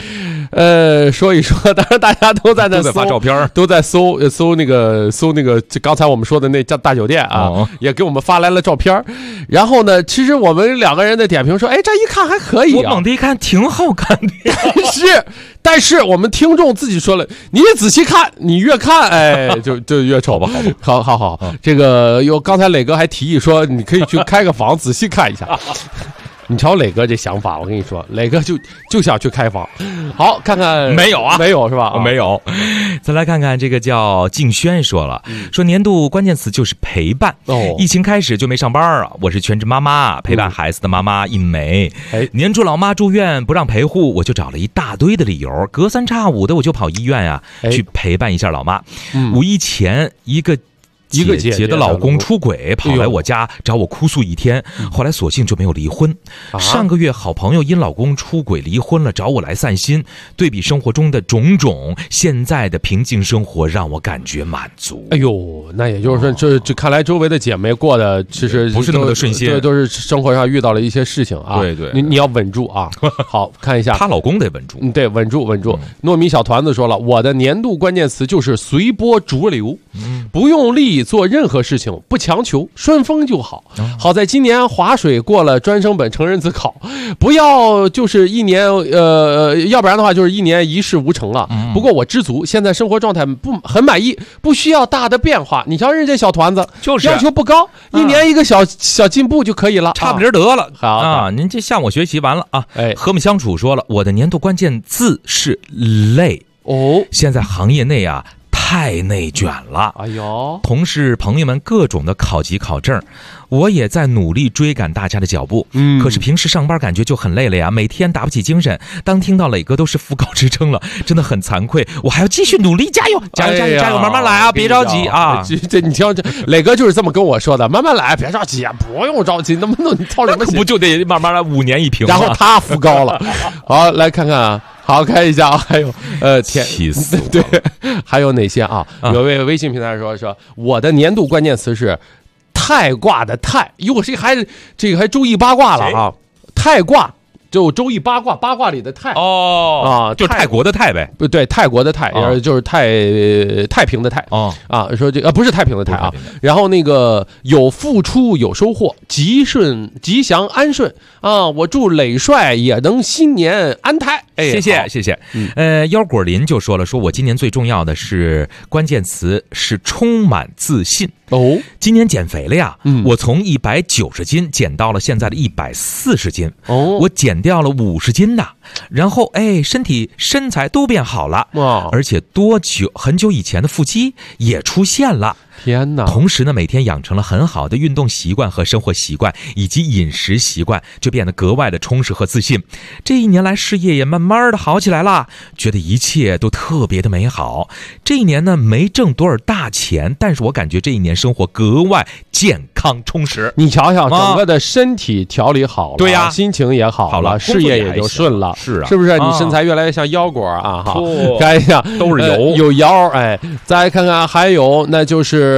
说一说，当然大家都在那发照片， 都在搜那个，刚才我们说的那家大酒店啊，也给我们发来了照片。然后呢，其实我们两个人的点评说，哎，这一看还可以啊， 我猛地一看挺好看的， 但是我们听众自己说了，你仔细看，你越看，哎，就越丑吧，好，这个刚才磊哥还提议说，你可以去开个房仔细看一下。你瞧磊哥这想法，我跟你说，磊哥就想去开房。好，看看没有啊？ 没有是吧？ 没有。再来看看这个叫静轩说了，说年度关键词就是陪伴。疫情开始就没上班啊，我是全职妈妈，陪伴孩子的妈妈一枚。年初老妈住院不让陪护，我就找了一大堆的理由，隔三差五的我就跑医院呀，去陪伴一下老妈。5一前一个姐姐的老公出轨，跑来我家找我哭诉一天，后来索性就没有离婚。上个月好朋友因老公出轨离婚了，找我来散心。对比生活中的种种，现在的平静生活让我感觉满足。 哎呦，那也就是说，这看来周围的姐妹过的其实不是那么的顺心， 对，都是生活上遇到了一些事情啊。 对， 你要稳住啊。好，看一下她老公得稳住。 对，稳住。糯米小团子说了，我的年度关键词就是随波逐流，不用力做任何事情，不强求，顺风就好。好在今年划水过了专升本成人自考，不要就是一年要不然的话就是一年一事无成了。不过我知足，现在生活状态很满意，不需要大的变化。你瞧人家小团子， 就是要求不高，一年一个小进步就可以了， 差不离得了。 好啊，您这向我学习完了啊。和睦相处说了，我的年度关键字是累。现在行业内啊太内卷了， 哎呦， 同事朋友们各种的考级考证，我也在努力追赶大家的脚步。可是平时上班感觉就很累了呀，每天打不起精神。当听到磊哥都是副高职称了，真的很惭愧。我还要继续努力，加油，慢慢来啊，别着急啊。 这你听，磊哥就是这么跟我说的，慢慢来，别着急，不用着急，那么你操什么心？ 不就得慢慢来，5年一评。 然后他副高了。好，来看看啊。好，看一下啊，还有气死我了。 对，还有哪些啊？有位微信平台说我的年度关键词是太卦的太，哟，这个还周易八卦了啊，太卦。就周易八卦里的太就是泰国的泰呗， 不对，泰国的泰，就是太平的太说这不是太平的太啊。然后那个有付出有收获，吉祥安顺啊。我祝磊帅也能新年安泰。 谢谢。腰果林就说我今年最重要的是关键词是充满自信。今年减肥了呀，我从190斤减到了现在的140斤。我减掉了50斤呐，然后身体身材都变好了，而且很久以前的腹肌也出现了。 天哪！ 同时呢，每天养成了很好的运动习惯和生活习惯，以及饮食习惯，就变得格外的充实和自信。这一年来，事业也慢慢的好起来了，觉得一切都特别的美好。这一年呢，没挣多少大钱，但是我感觉这一年生活格外健康充实。 你瞧瞧，整个的身体调理好了， 对呀， 心情也好了，事业也就顺了， 是啊， 是不是？你身材越来越像腰果啊！哈，看一下， 都是油， 有腰。再来看看，还有那就是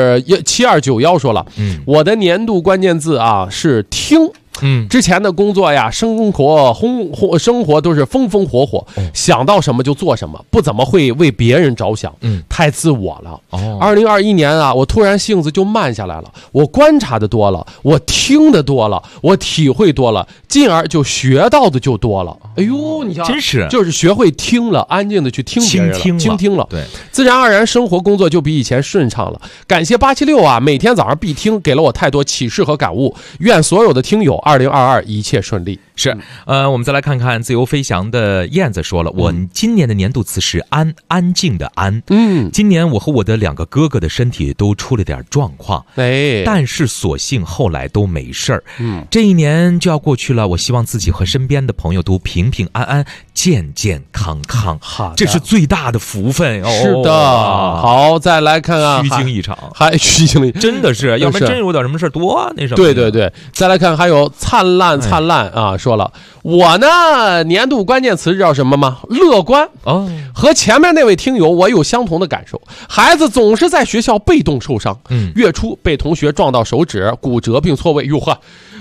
7291说了，我的年度关键字啊是听。之前的工作呀，生活都是风风火火，想到什么就做什么，不怎么会为别人着想，太自我了。2021年啊，我突然性子就慢下来了，我观察的多了，我听的多了，我体会多了，进而就学到的就多了。哎呦，你瞧， 真是就是学会听了，安静的去听别人了，倾听了， 对， 自然而然生活工作就比以前顺畅了。感谢876啊，每天早上必听，给了我太多启示和感悟。愿所有的听友2022一切顺利。 是，我们再来看看自由飞翔的燕子说了，我今年的年度词是安静的安。今年我和我的2个哥哥的身体都出了点状况，但是所幸后来都没事儿。这一年就要过去了，我希望自己和身边的朋友都平平安安、健健康康，这是最大的福分。 是的，好，再来看看， 虚惊一场， 还虚惊了， 真的是，要不然真有点什么事多那什么。 对，再来看，还有灿烂啊，说了，我呢年度关键词知道什么吗？乐观。和前面那位听友我有相同的感受，孩子总是在学校被动受伤，月初被同学撞到手指骨折并错位，哟呵，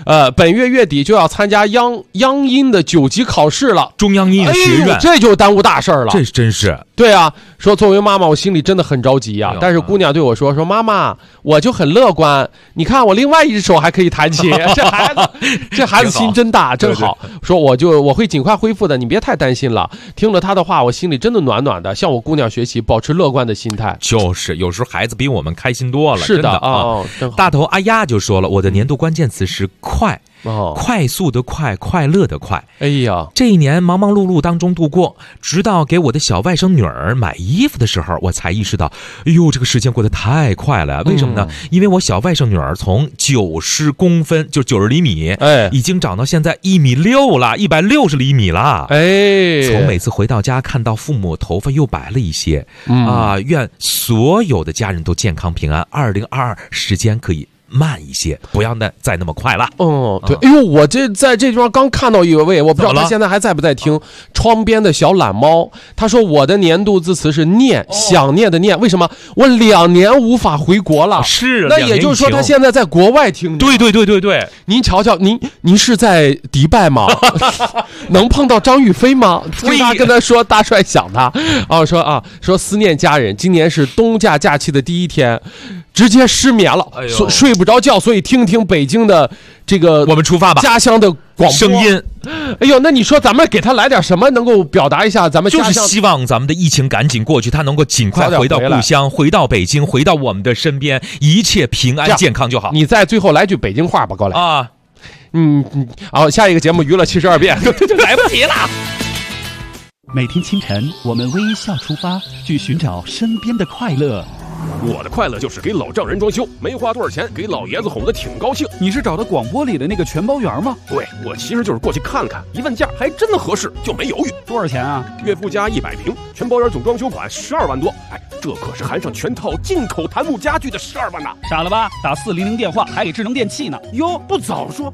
本月月底就要参加央音的9级考试了， 中央音乐学院， 这就耽误大事儿了。 这真是。 对啊，说作为妈妈，我心里真的很着急呀。但是姑娘对我说妈妈，我就很乐观，你看我另外一只手还可以弹琴，这孩子心真大，真好。说我会尽快恢复的，你别太担心了。听了他的话，我心里真的暖暖的，向我姑娘学习，保持乐观的心态。 就是有时候孩子比我们开心多了。 是的啊，大头阿丫就说了，我的年度关键词是快。快速的快，快乐的快。 哎呀， 这一年忙忙碌碌当中度过，直到给我的小外甥女儿买衣服的时候，我才意识到，哎呦，这个时间过得太快了。为什么呢？因为我小外甥女儿从90公分，就90厘米，已经长到现在1.6米了，160厘米了。从每次回到家看到父母头发又白了一些，愿所有的家人都健康平安。2022时间可以慢一些，不要再那么快了。 对，哎呦，我在这地方刚看到一位，我不知道他现在还在不在听。窗边的小懒猫，他说我的年度字词是念，想念的念。为什么？我2年无法回国了。 是， 那也就是说他现在在国外听。 对。 您瞧瞧，您是在迪拜吗？能碰到张玉飞吗？听他跟他说大帅想他说思念家人。今年是冬假假期的第一天，直接失眠了，睡不着觉，所以听听北京的这个我们出发吧家乡的广播声音。 哎呦，那你说咱们给他来点什么能够表达一下咱们家乡？ 就是希望咱们的疫情赶紧过去，他能够尽快回到故乡，回到北京，回到我们的身边，一切平安健康就好。 你再最后来句北京话吧，过来啊。下一个节目娱乐72变就来不及了。 每天清晨，我们微笑出发，去寻找身边的快乐。 我的快乐就是给老丈人装修，没花多少钱，给老爷子哄得挺高兴。 你是找的广播里的那个全包员吗？ 对，我其实就是过去看看，一问价还真的合适，就没犹豫。 多少钱啊？ 岳父家100平，全包员总装修款12万多。这可是含上全套进口檀木家具的12万呐！ 傻了吧？打400电话还给智能电器呢。 哟，不早说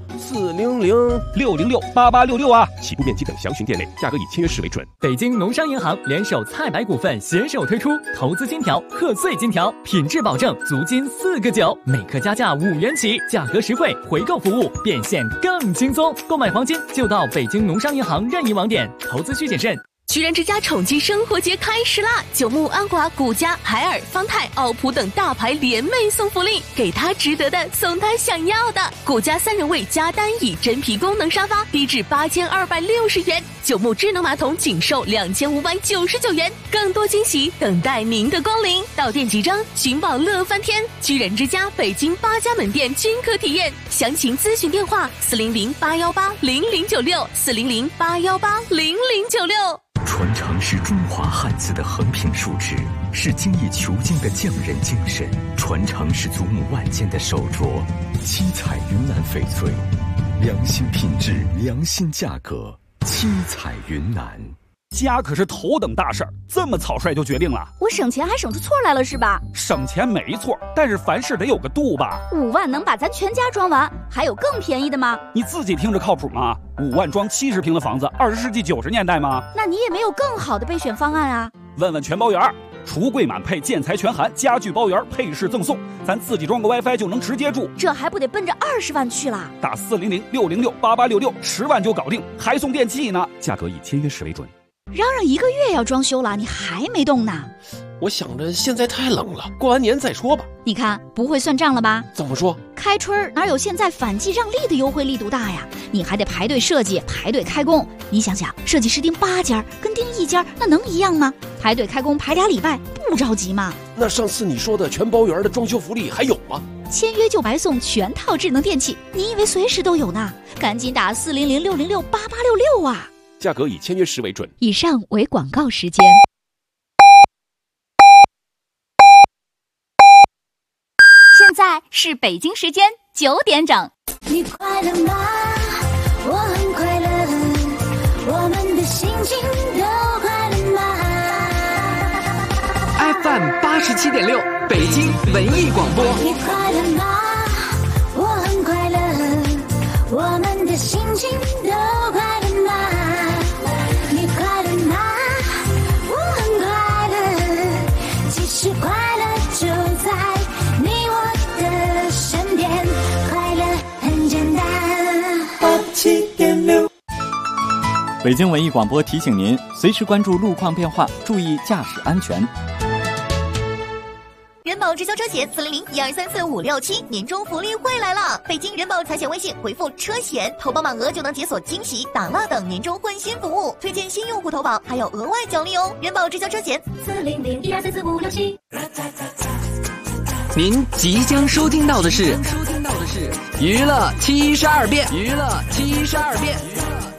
400-606-8866啊！ 起步面积等详询店内，价格以签约时为准。 北京农商银行联手菜百股份携手推出投资金条、贺岁金条，品质保证，足金4个9，每克加价5元起，价格实惠，回购服务变现更轻松。购买黄金就到北京农商银行任意网点，投资需谨慎。 居然之家宠妻生活节开始啦！九牧、安华、古家、海尔、方太、奥普等大牌联袂送福利，给他值得的，送他想要的。古家3人位加单椅真皮功能沙发低至8260元，九牧智能马桶仅售2599元，更多惊喜等待您的光临。到店即张，寻宝乐翻天！居然之家北京8家门店均可体验，详情咨询电话400-818-0096，400-818-0096。 传承是中华汉字的横平竖直，是精益求精的匠人精神；传承是祖母万件的手镯，七彩云南翡翠，良心品质，良心价格，七彩云南。 家可是头等大事儿，这么草率就决定了？ 我省钱还省出错来了是吧？ 省钱没错，但是凡事得有个度吧。 5万能把咱全家装完，还有更便宜的吗？ 你自己听着靠谱吗？5万装70平的房子，20世纪90年代吗？ 那你也没有更好的备选方案啊？ 问问全包园，橱柜满配，建材全含，家具包圆，配饰赠送，咱自己装个 WiFi 就能直接住， 这还不得奔着20万去啦？ 打400-606-8866，10万就搞定，还送电器呢，价格以签约时为准。 嚷嚷1个月要装修了，你还没动呢？ 我想着现在太冷了，过完年再说吧。 你看不会算账了吧？ 怎么说？ 开春哪有现在反季让利的优惠力度大呀？你还得排队设计，排队开工。你想想，设计师订8家跟订1家，那能一样吗？排队开工排2礼拜，不着急吗？ 那上次你说的全包圆的装修福利还有吗？ 签约就白送全套智能电器，你以为随时都有呢？赶紧打400-606-8866啊！ 价格以签约时为准。 以上为广告时间。现在是北京时间9点整。 你快乐吗？我很快乐，我们的心情都快乐吗 ？FM 87.6，北京文艺广播。 你快乐吗？我很快乐，我们的心情都快乐吗？你快乐吗？我很快乐，其实快乐就在你我的身边，快乐很简单。 北京文艺广播提醒您，随时关注路况变化，注意驾驶安全。 人保直销车险400-1234-567年终福利会来了！北京人保财险微信回复车险，投保满额就能解锁惊喜、打蜡等年终换新服务，推荐新用户投保还有额外奖励哦！人保直销车险400-1234-567。 您即将收听到的是娱乐72变。